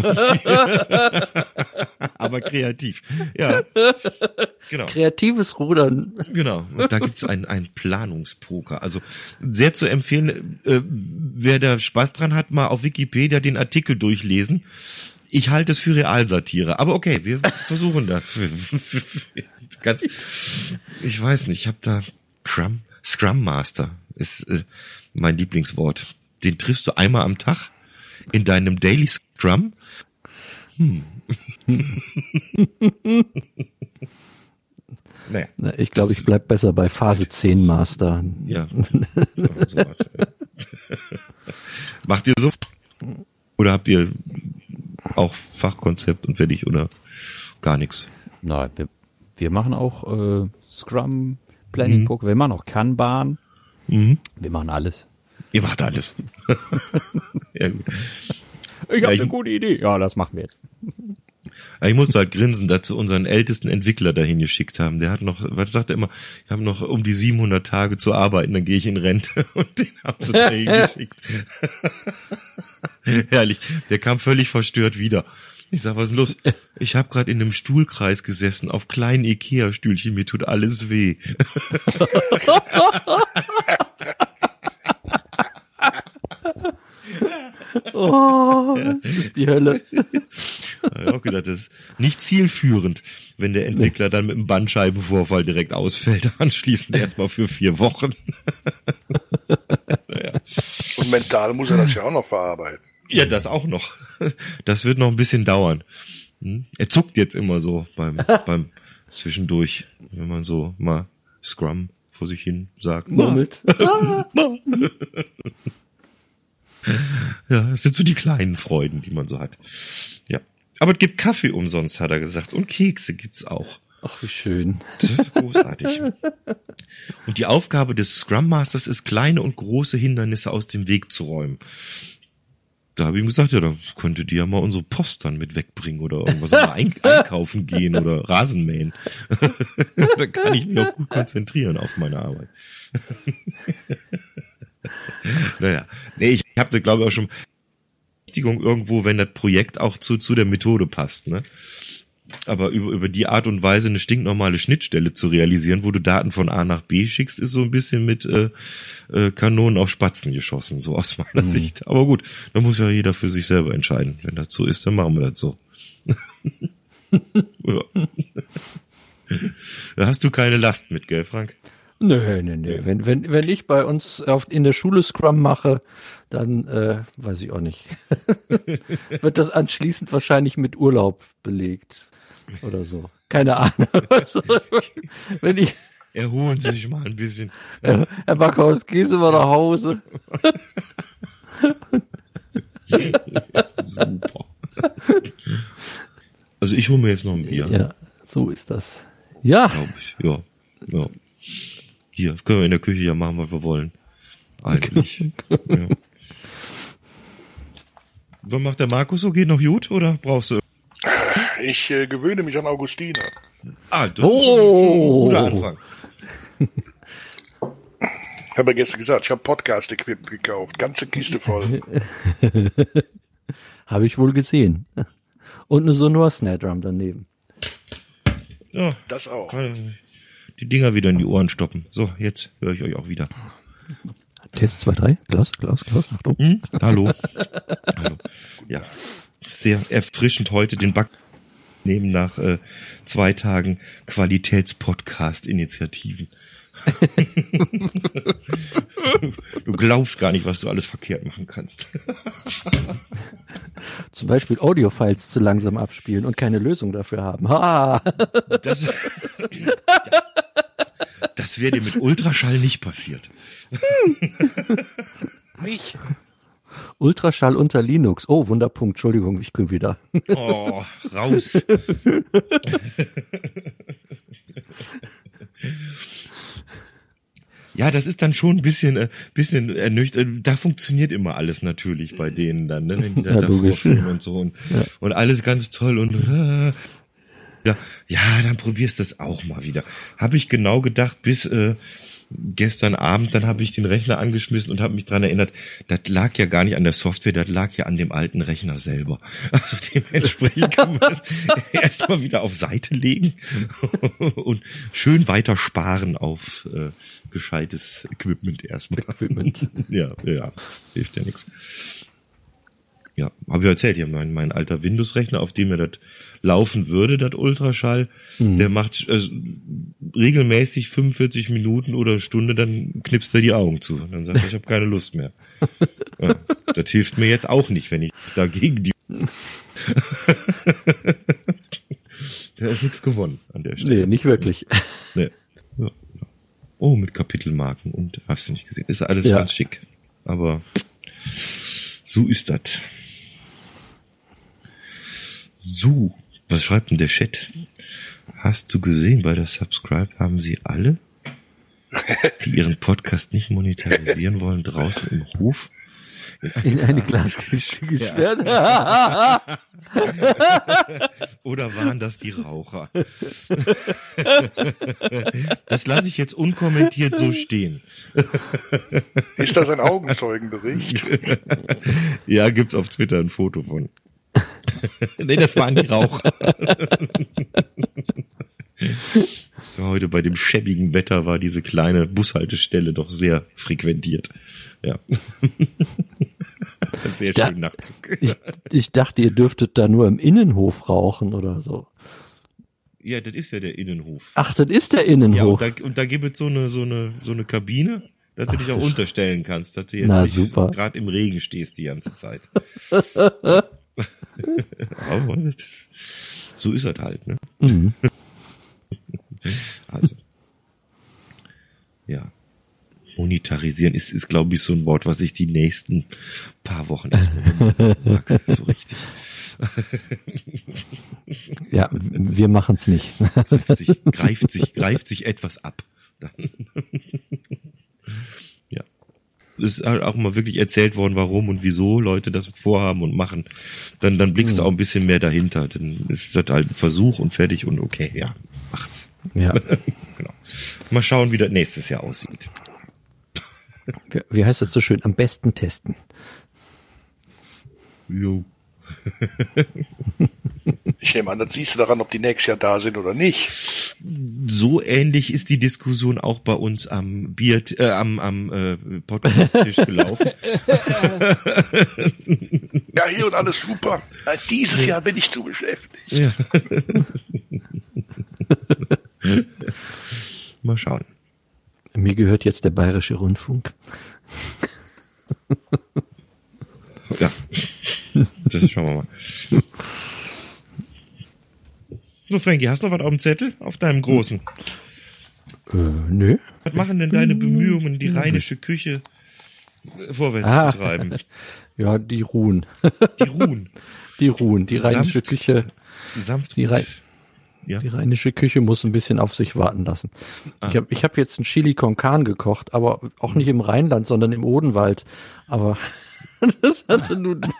Speaker 2: Aber kreativ. Ja, genau.
Speaker 1: Kreatives Rudern.
Speaker 2: Genau. Und da gibt's ein Planungspoker. Also sehr zu empfehlen, wer da Spaß dran hat, mal auf Wikipedia den Artikel durchlesen. Ich halte es für Realsatire. Aber okay, wir versuchen das. Ganz, ich weiß nicht, ich habe da Scrum Master ist mein Lieblingswort. Den triffst du einmal am Tag in deinem Daily Scrum. Naja.
Speaker 1: Ich glaube, ich bleib besser bei Phase 10 Master.
Speaker 2: Ja. Macht ihr so? Oder habt ihr auch Fachkonzept und fertig oder gar nichts?
Speaker 3: Nein, wir machen auch Scrum, Planning Poker, wir machen auch Kanban. Wir machen alles.
Speaker 2: Ihr macht alles. Ja, gut.
Speaker 3: Ich habe eine gute Idee. Ja, das machen wir jetzt.
Speaker 2: Ich musste halt grinsen, dass sie unseren ältesten Entwickler dahin geschickt haben. Der hat noch, was sagt er immer, ich habe noch um die 700 Tage zu arbeiten, dann gehe ich in Rente. Und den haben sie dahin geschickt. Herrlich. Der kam völlig verstört wieder. Ich sag, was ist denn los? Ich habe gerade in einem Stuhlkreis gesessen, auf kleinen Ikea-Stühlchen, mir tut alles weh.
Speaker 1: Oh, das ist die Hölle.
Speaker 2: Ich habe auch gedacht, das ist nicht zielführend, wenn der Entwickler dann mit einem Bandscheibenvorfall direkt ausfällt, anschließend erstmal für 4 Wochen. Naja.
Speaker 4: Und mental muss er das ja auch noch verarbeiten.
Speaker 2: Ja, das auch noch. Das wird noch ein bisschen dauern. Er zuckt jetzt immer so beim Zwischendurch, wenn man so mal Scrum vor sich hin sagt.
Speaker 1: Murmelt.
Speaker 2: Ja, das sind so die kleinen Freuden, die man so hat. Ja. Aber es gibt Kaffee umsonst, hat er gesagt. Und Kekse gibt's auch.
Speaker 1: Ach, wie schön.
Speaker 2: Das ist großartig. Und die Aufgabe des Scrum Masters ist, kleine und große Hindernisse aus dem Weg zu räumen. Da habe ich ihm gesagt, ja, dann könntet ihr ja mal unsere Post dann mit wegbringen oder irgendwas mal einkaufen gehen oder Rasen mähen. Da kann ich mich auch gut konzentrieren auf meine Arbeit. Naja, nee, ich habe, glaube ich, auch schon irgendwo, wenn das Projekt auch zu der Methode passt, ne? Aber über die Art und Weise eine stinknormale Schnittstelle zu realisieren, wo du Daten von A nach B schickst, ist so ein bisschen mit Kanonen auf Spatzen geschossen, so aus meiner Sicht. Aber gut, da muss ja jeder für sich selber entscheiden. Wenn das so ist, dann machen wir das so. Ja. Da hast du keine Last mit, gell, Frank?
Speaker 1: Nö. Wenn ich bei uns in der Schule Scrum mache, dann weiß ich auch nicht. Wird das anschließend wahrscheinlich mit Urlaub belegt oder so. Keine Ahnung. Wenn ich
Speaker 2: erholen Sie sich mal ein bisschen.
Speaker 1: Herr Backhaus, gehen Sie mal nach Hause.
Speaker 2: Super. Also ich hole mir jetzt noch ein Bier.
Speaker 1: Ja, so ist das. Ja.
Speaker 2: Glaube ich. Ja. Hier, können wir in der Küche ja machen, was wir wollen. Eigentlich. Ja. Was macht der Markus so? Geht noch gut oder brauchst du?
Speaker 4: Ich gewöhne mich an Augustine.
Speaker 2: Ah, das ist ein guter Anfang.
Speaker 4: Ich habe ja gestern gesagt, ich habe Podcast-Equipment gekauft. Ganze Kiste voll.
Speaker 1: Habe ich wohl gesehen. Und eine Sonor Snare Drum daneben.
Speaker 2: Ja,
Speaker 4: das auch.
Speaker 2: Die Dinger wieder in die Ohren stoppen. So, jetzt höre ich euch auch wieder.
Speaker 1: Test 2, 3. Klaus. Achtung.
Speaker 2: Hallo. Ja, sehr erfrischend heute den Back nehmen nach 2 Tagen Qualitätspodcast-Initiativen. Du glaubst gar nicht, was du alles verkehrt machen kannst.
Speaker 1: Zum Beispiel Audiofiles zu langsam abspielen und keine Lösung dafür haben. Ha!
Speaker 2: Das wäre dir mit Ultraschall nicht passiert.
Speaker 4: Nicht?
Speaker 1: Ultraschall unter Linux. Oh, Wunderpunkt. Entschuldigung, ich bin wieder.
Speaker 2: Oh, raus. Ja, das ist dann schon ein bisschen ernüchternd. Da funktioniert immer alles natürlich bei denen dann, ne? Wenn die da vorführen und so und alles ganz toll und ja, dann probierst du das auch mal wieder. Habe ich genau gedacht, bis gestern Abend, dann habe ich den Rechner angeschmissen und habe mich dran erinnert, das lag ja gar nicht an der Software, das lag ja an dem alten Rechner selber. Also dementsprechend kann man das erstmal wieder auf Seite legen und schön weiter sparen auf gescheites Equipment erstmal. Ja, hilft ja nichts. Ja, habe ich erzählt, ja, mein alter Windows-Rechner, auf dem mir das laufen würde, das Ultraschall, der macht regelmäßig 45 Minuten oder Stunde, dann knipst er die Augen zu. Dann sagt er, ich habe keine Lust mehr. Ja, das hilft mir jetzt auch nicht, wenn ich dagegen die... Da ist nichts gewonnen an der Stelle.
Speaker 1: Nee, nicht wirklich.
Speaker 2: Nee. Ja. Oh, mit Kapitelmarken und hast du nicht gesehen. Ist alles ganz schick. Aber so ist das. So, was schreibt denn der Chat? Hast du gesehen, bei der Subscribe haben sie alle, die ihren Podcast nicht monetarisieren wollen, draußen im Hof
Speaker 1: in eine Glaskiste gesperrt?
Speaker 2: Oder waren das die Raucher? Das lasse ich jetzt unkommentiert so stehen.
Speaker 4: Ist das ein Augenzeugenbericht?
Speaker 2: Ja, gibt's auf Twitter ein Foto von. Nee, das waren die Raucher. Heute bei dem schäbigen Wetter war diese kleine Bushaltestelle doch sehr frequentiert. Ja. Sehr schön Nachtzug.
Speaker 1: Ich dachte, ihr dürftet da nur im Innenhof rauchen oder so.
Speaker 2: Ja, das ist ja der Innenhof.
Speaker 1: Ach, das ist der Innenhof.
Speaker 2: Ja, und da gibt es so eine Kabine, dass du dich auch unterstellen kannst, dass du jetzt nicht gerade im Regen stehst die ganze Zeit. Aber so ist das halt, ne?
Speaker 1: Mhm.
Speaker 2: Also. Ja. Monetarisieren ist glaube ich, so ein Wort, was ich die nächsten paar Wochen erstmal mag. So richtig.
Speaker 1: Ja, wir machen es nicht.
Speaker 2: Greift sich etwas ab. Dann. Ja. Es ist halt auch mal wirklich erzählt worden, warum und wieso Leute das vorhaben und machen. Dann blickst du auch ein bisschen mehr dahinter. Dann ist das halt ein Versuch und fertig und okay, ja, macht's.
Speaker 1: Ja.
Speaker 2: Genau. Mal schauen, wie das nächstes Jahr aussieht.
Speaker 1: Wie heißt das so schön? Am besten testen.
Speaker 2: Jo.
Speaker 4: Ich nehme an, das siehst du daran, ob die nächstes Jahr da sind oder nicht.
Speaker 2: So ähnlich ist die Diskussion auch bei uns am Podcast-Tisch gelaufen.
Speaker 4: Ja, hier und alles super. Dieses Jahr bin ich zu beschäftigt.
Speaker 2: Ja. Mal schauen.
Speaker 1: Mir gehört jetzt der Bayerische Rundfunk.
Speaker 2: Ja, das schauen wir mal. So, Frankie, hast du noch was auf dem Zettel? Auf deinem großen?
Speaker 1: Nö.
Speaker 2: Was machen denn deine Bemühungen, die rheinische Küche vorwärts zu treiben?
Speaker 1: Ja, die ruhen.
Speaker 2: Die ruhen.
Speaker 1: Die rheinische Küche.
Speaker 2: Sanft.
Speaker 1: Die rheinische Küche muss ein bisschen auf sich warten lassen. Ich hab jetzt ein Chili con Carne gekocht, aber auch nicht im Rheinland, sondern im Odenwald. Aber das hat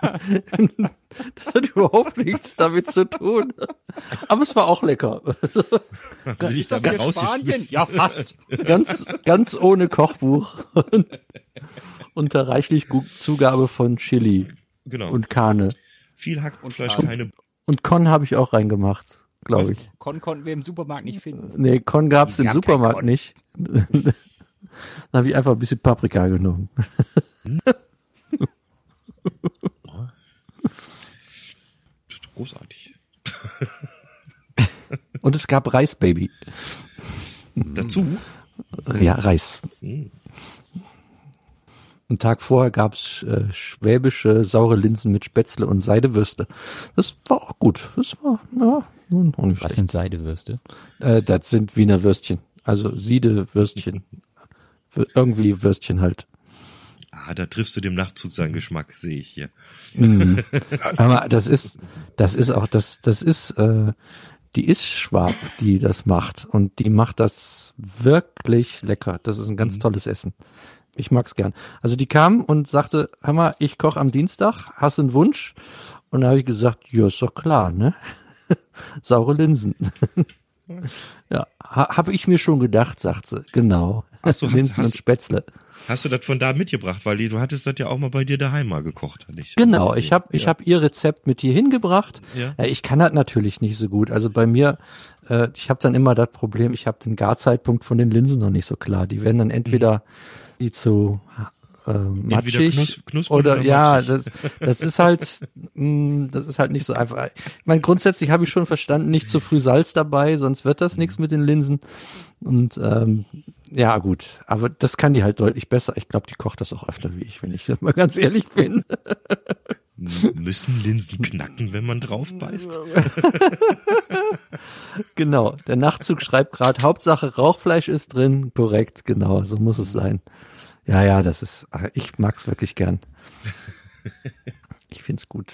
Speaker 1: überhaupt nichts damit zu tun. Aber es war auch lecker.
Speaker 3: Ist das jetzt Spanien? Ja, fast.
Speaker 1: Ganz ohne Kochbuch. Unter reichlich Zugabe von Chili und Carne.
Speaker 2: Viel Hackfleisch, keine...
Speaker 1: Und Con habe ich auch reingemacht, glaube ich.
Speaker 3: Con konnten wir im Supermarkt nicht finden.
Speaker 1: Nee, Con gab's im Supermarkt nicht. Dann habe ich einfach ein bisschen Paprika genommen.
Speaker 2: Das ist doch großartig.
Speaker 1: Und es gab Reis, Baby.
Speaker 2: Dazu?
Speaker 1: Ja, Reis. Einen Tag vorher gab's schwäbische saure Linsen mit Spätzle und Seidewürste. Das war auch gut. Das war auch nicht schlecht.
Speaker 3: Was sind Seidewürste?
Speaker 1: Das sind Wiener Würstchen. Also Siedewürstchen. Irgendwie Würstchen halt.
Speaker 2: Da triffst du dem Nachtzug seinen Geschmack, sehe ich hier.
Speaker 1: Aber die ist Schwab, die das macht. Und die macht das wirklich lecker. Das ist ein ganz tolles Essen. Ich mag's gern. Also die kam und sagte, hör mal, ich koche am Dienstag, hast du einen Wunsch? Und da habe ich gesagt, ja, ist doch klar, ne? Saure Linsen. Ja, habe ich mir schon gedacht, sagt sie. Genau.
Speaker 2: Ach so,
Speaker 1: Linsen und Spätzle.
Speaker 2: Hast du das von da mitgebracht? Weil du hattest das ja auch mal bei dir daheim mal gekocht.
Speaker 1: Genau, ich hab ihr Rezept mit hier hingebracht.
Speaker 2: Ja.
Speaker 1: Ja, ich kann das natürlich nicht so gut. Also bei mir, ich habe dann immer das Problem, ich habe den Garzeitpunkt von den Linsen noch nicht so klar. Die werden dann entweder die zu matschig oder ja,
Speaker 2: matschig.
Speaker 1: das ist halt nicht so einfach. Ich meine, grundsätzlich habe ich schon verstanden, nicht zu früh Salz dabei, sonst wird das nichts mit den Linsen. Und ja gut, aber das kann die halt deutlich besser. Ich glaube, die kocht das auch öfter wie ich, wenn ich mal ganz ehrlich bin.
Speaker 2: Müssen Linsen knacken, wenn man drauf beißt?
Speaker 1: Genau, der Nachtzug schreibt gerade, Hauptsache Rauchfleisch ist drin. Korrekt, genau, so muss es sein. Ja, das ist, ich mag's wirklich gern. Ich find's gut.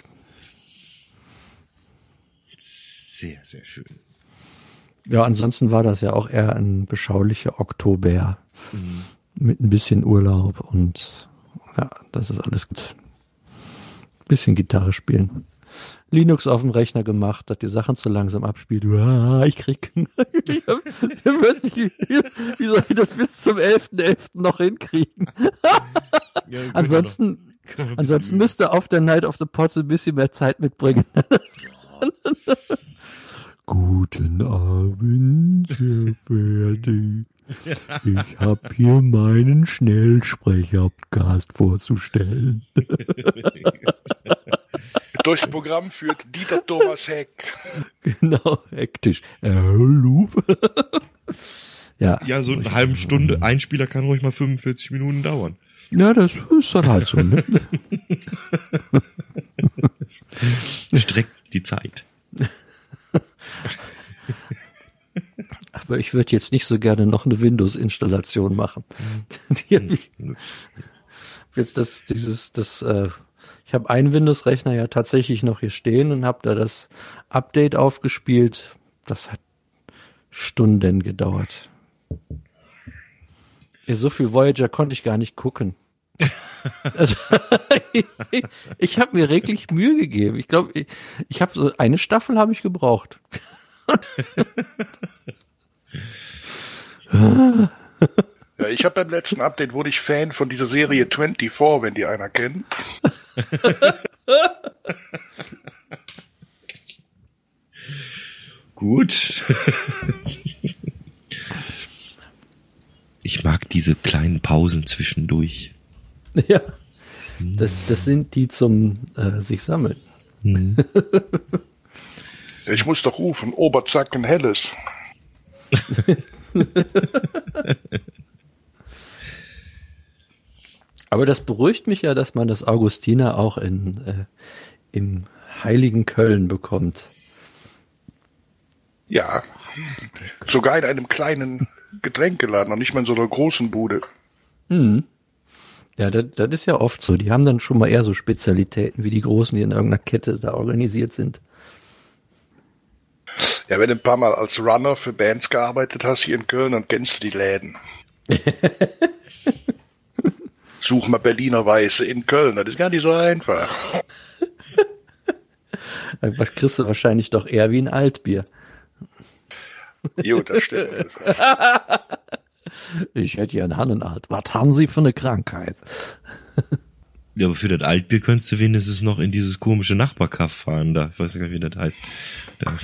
Speaker 2: Sehr, sehr schön.
Speaker 1: Ja, ansonsten war das ja auch eher ein beschaulicher Oktober mit ein bisschen Urlaub und ja, das ist alles gut. Bisschen Gitarre spielen. Linux auf dem Rechner gemacht, dass die Sachen zu langsam abspielt. Ich krieg, ich weiß nicht, wie soll ich das bis zum 11.11. noch hinkriegen?
Speaker 2: Ja,
Speaker 1: ansonsten müsste auf der Night of the Pots ein bisschen mehr Zeit mitbringen. Guten Abend, Herr Ferdi. Ich habe hier meinen Schnellsprecher-Podcast vorzustellen.
Speaker 4: Durchs Programm führt Dieter Thomas Heck.
Speaker 1: Genau, hektisch. Hallo. Ja,
Speaker 2: so eine halbe Stunde Einspieler kann ruhig mal 45 Minuten dauern.
Speaker 1: Ja, das ist dann halt so, ne?
Speaker 2: Streckt die Zeit.
Speaker 1: Aber ich würde jetzt nicht so gerne noch eine Windows-Installation machen. Ich habe einen Windows-Rechner ja tatsächlich noch hier stehen und habe da das Update aufgespielt. Das hat Stunden gedauert. Ja, so viel Voyager konnte ich gar nicht gucken. Also, ich habe mir wirklich Mühe gegeben. Ich glaube, ich habe so eine Staffel habe ich gebraucht.
Speaker 4: Ja, ich habe beim letzten Update wurde ich Fan von dieser Serie 24, wenn die einer kennt.
Speaker 2: Gut. Ich mag diese kleinen Pausen zwischendurch.
Speaker 1: Ja, das sind die zum sich sammeln.
Speaker 4: Ich muss doch rufen, Oberzacken Helles.
Speaker 1: Aber das beruhigt mich ja, dass man das Augustiner auch im heiligen Köln bekommt.
Speaker 4: Ja, sogar in einem kleinen Getränkeladen, noch nicht mal in so einer großen Bude.
Speaker 1: Ja, das ist ja oft so. Die haben dann schon mal eher so Spezialitäten wie die Großen, die in irgendeiner Kette da organisiert sind.
Speaker 4: Ja, wenn du ein paar Mal als Runner für Bands gearbeitet hast hier in Köln, dann kennst du die Läden. Such mal Berliner Weiße in Köln, das ist gar nicht so einfach.
Speaker 1: Was kriegst du wahrscheinlich doch eher wie ein Altbier.
Speaker 4: Jo, das stimmt.
Speaker 1: Ich hätte hier einen Hannenalt. Was haben Sie für eine Krankheit?
Speaker 2: Ja, aber für das Altbier könntest du wenigstens noch in dieses komische Nachbarkaff fahren da. Ich weiß nicht, wie das heißt. Da.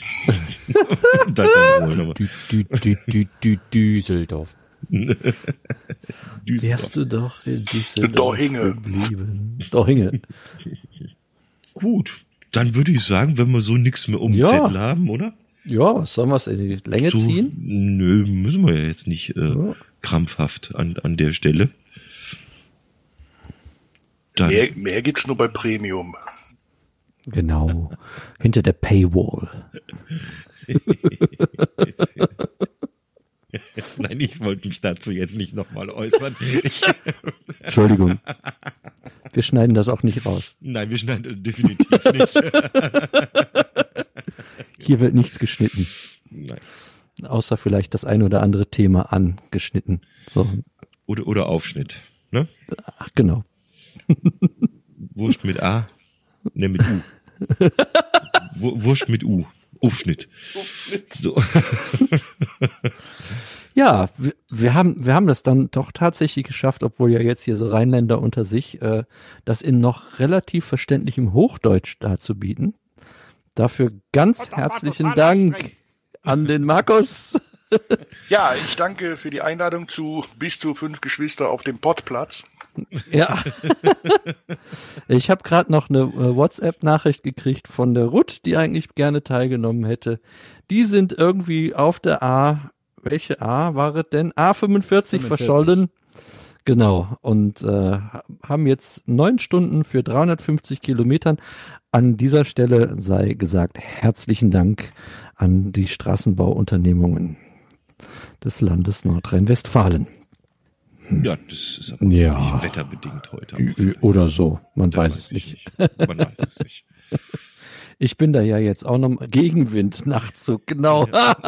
Speaker 3: Düsseldorf.
Speaker 1: Wärst du doch in Düsseldorf
Speaker 4: Dohinge
Speaker 1: geblieben. Dohinge.
Speaker 2: Gut, dann würde ich sagen, wenn wir so nichts mehr umzetteln haben, oder?
Speaker 1: Ja, sollen wir es in die Länge ziehen?
Speaker 2: Nö, müssen wir ja jetzt nicht krampfhaft an der Stelle. Dann,
Speaker 4: mehr gibt's nur bei Premium.
Speaker 1: Genau, hinter der Paywall.
Speaker 2: Nein, ich wollte mich dazu jetzt nicht nochmal äußern.
Speaker 1: Entschuldigung. Wir schneiden das auch nicht raus.
Speaker 2: Nein, wir schneiden definitiv nicht.
Speaker 1: Hier wird nichts geschnitten.
Speaker 2: Nein.
Speaker 1: Außer vielleicht das ein oder andere Thema angeschnitten. So.
Speaker 2: Oder Aufschnitt, ne?
Speaker 1: Ach, genau.
Speaker 2: Wurst mit A, ne mit U. Wurst mit U. Aufschnitt. So.
Speaker 1: Ja, wir haben das dann doch tatsächlich geschafft, obwohl ja jetzt hier so Rheinländer unter sich, das in noch relativ verständlichem Hochdeutsch darzubieten. Dafür ganz herzlichen Dank an den Markus.
Speaker 4: Ja, ich danke für die Einladung zu bis zu 5 Geschwister auf dem Pottplatz.
Speaker 1: Ja. Ich habe gerade noch eine WhatsApp-Nachricht gekriegt von der Ruth, die eigentlich gerne teilgenommen hätte. Die sind irgendwie auf der A, welche A war es denn? A45 verschollen. Genau. Und haben jetzt 9 Stunden für 350 Kilometern. An dieser Stelle sei gesagt, herzlichen Dank an die Straßenbauunternehmungen des Landes Nordrhein-Westfalen.
Speaker 2: Ja, das ist aber nicht wetterbedingt heute.
Speaker 1: Oder so, man weiß es nicht.
Speaker 2: Man weiß es nicht.
Speaker 1: Ich bin da ja jetzt auch noch Gegenwind, Nachtzug, genau.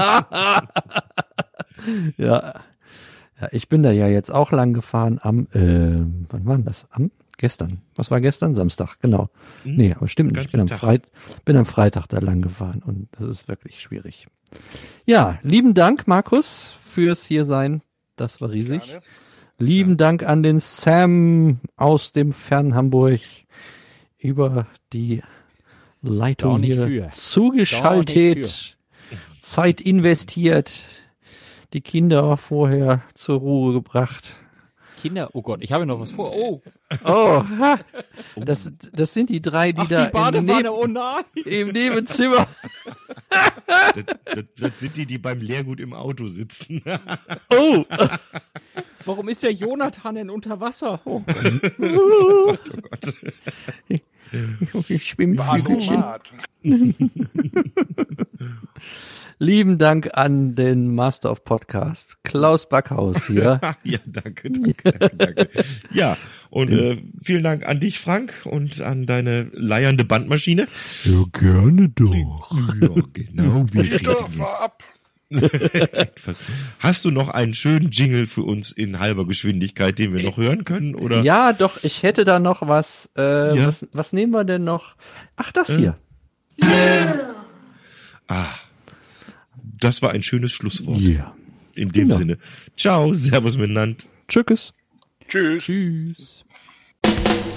Speaker 1: Ja, ich bin da ja jetzt auch lang gefahren am, wann war das? Gestern. Was war gestern? Samstag, genau. Nee, aber stimmt nicht. Ich bin am Freitag da lang gefahren und das ist wirklich schwierig. Ja, lieben Dank, Markus, fürs Hiersein. Das war riesig.
Speaker 4: Gerne.
Speaker 1: Lieben Dank an den Sam aus dem fernen Hamburg über die Leitung hier zugeschaltet, Zeit investiert, die Kinder vorher zur Ruhe gebracht.
Speaker 3: Kinder, oh Gott, ich habe noch was vor.
Speaker 1: Oh, das sind die 3, die da im Nebenzimmer.
Speaker 2: Das sind die beim Leergut im Auto sitzen.
Speaker 1: Oh.
Speaker 3: Warum ist der Jonathan denn unter Wasser? Oh
Speaker 2: Gott.
Speaker 1: Ich schwimme Flügelchen. Lieben Dank an den Master of Podcast, Klaus Backhaus hier.
Speaker 2: Ja, danke. Ja, und vielen Dank an dich, Frank, und an deine leiernde Bandmaschine.
Speaker 7: Ja, gerne doch.
Speaker 2: Ja, genau.
Speaker 4: Peter, fahr ab.
Speaker 2: Hast du noch einen schönen Jingle für uns in halber Geschwindigkeit, den wir noch hören können? Oder?
Speaker 1: Ja, doch, ich hätte da noch was. Was nehmen wir denn noch? Ach, das hier.
Speaker 2: Das war ein schönes Schlusswort.
Speaker 1: Ja.
Speaker 2: In dem Sinne. Ciao, servus miteinander.
Speaker 1: Tschüss.
Speaker 4: Tschüss.
Speaker 3: Tschüss.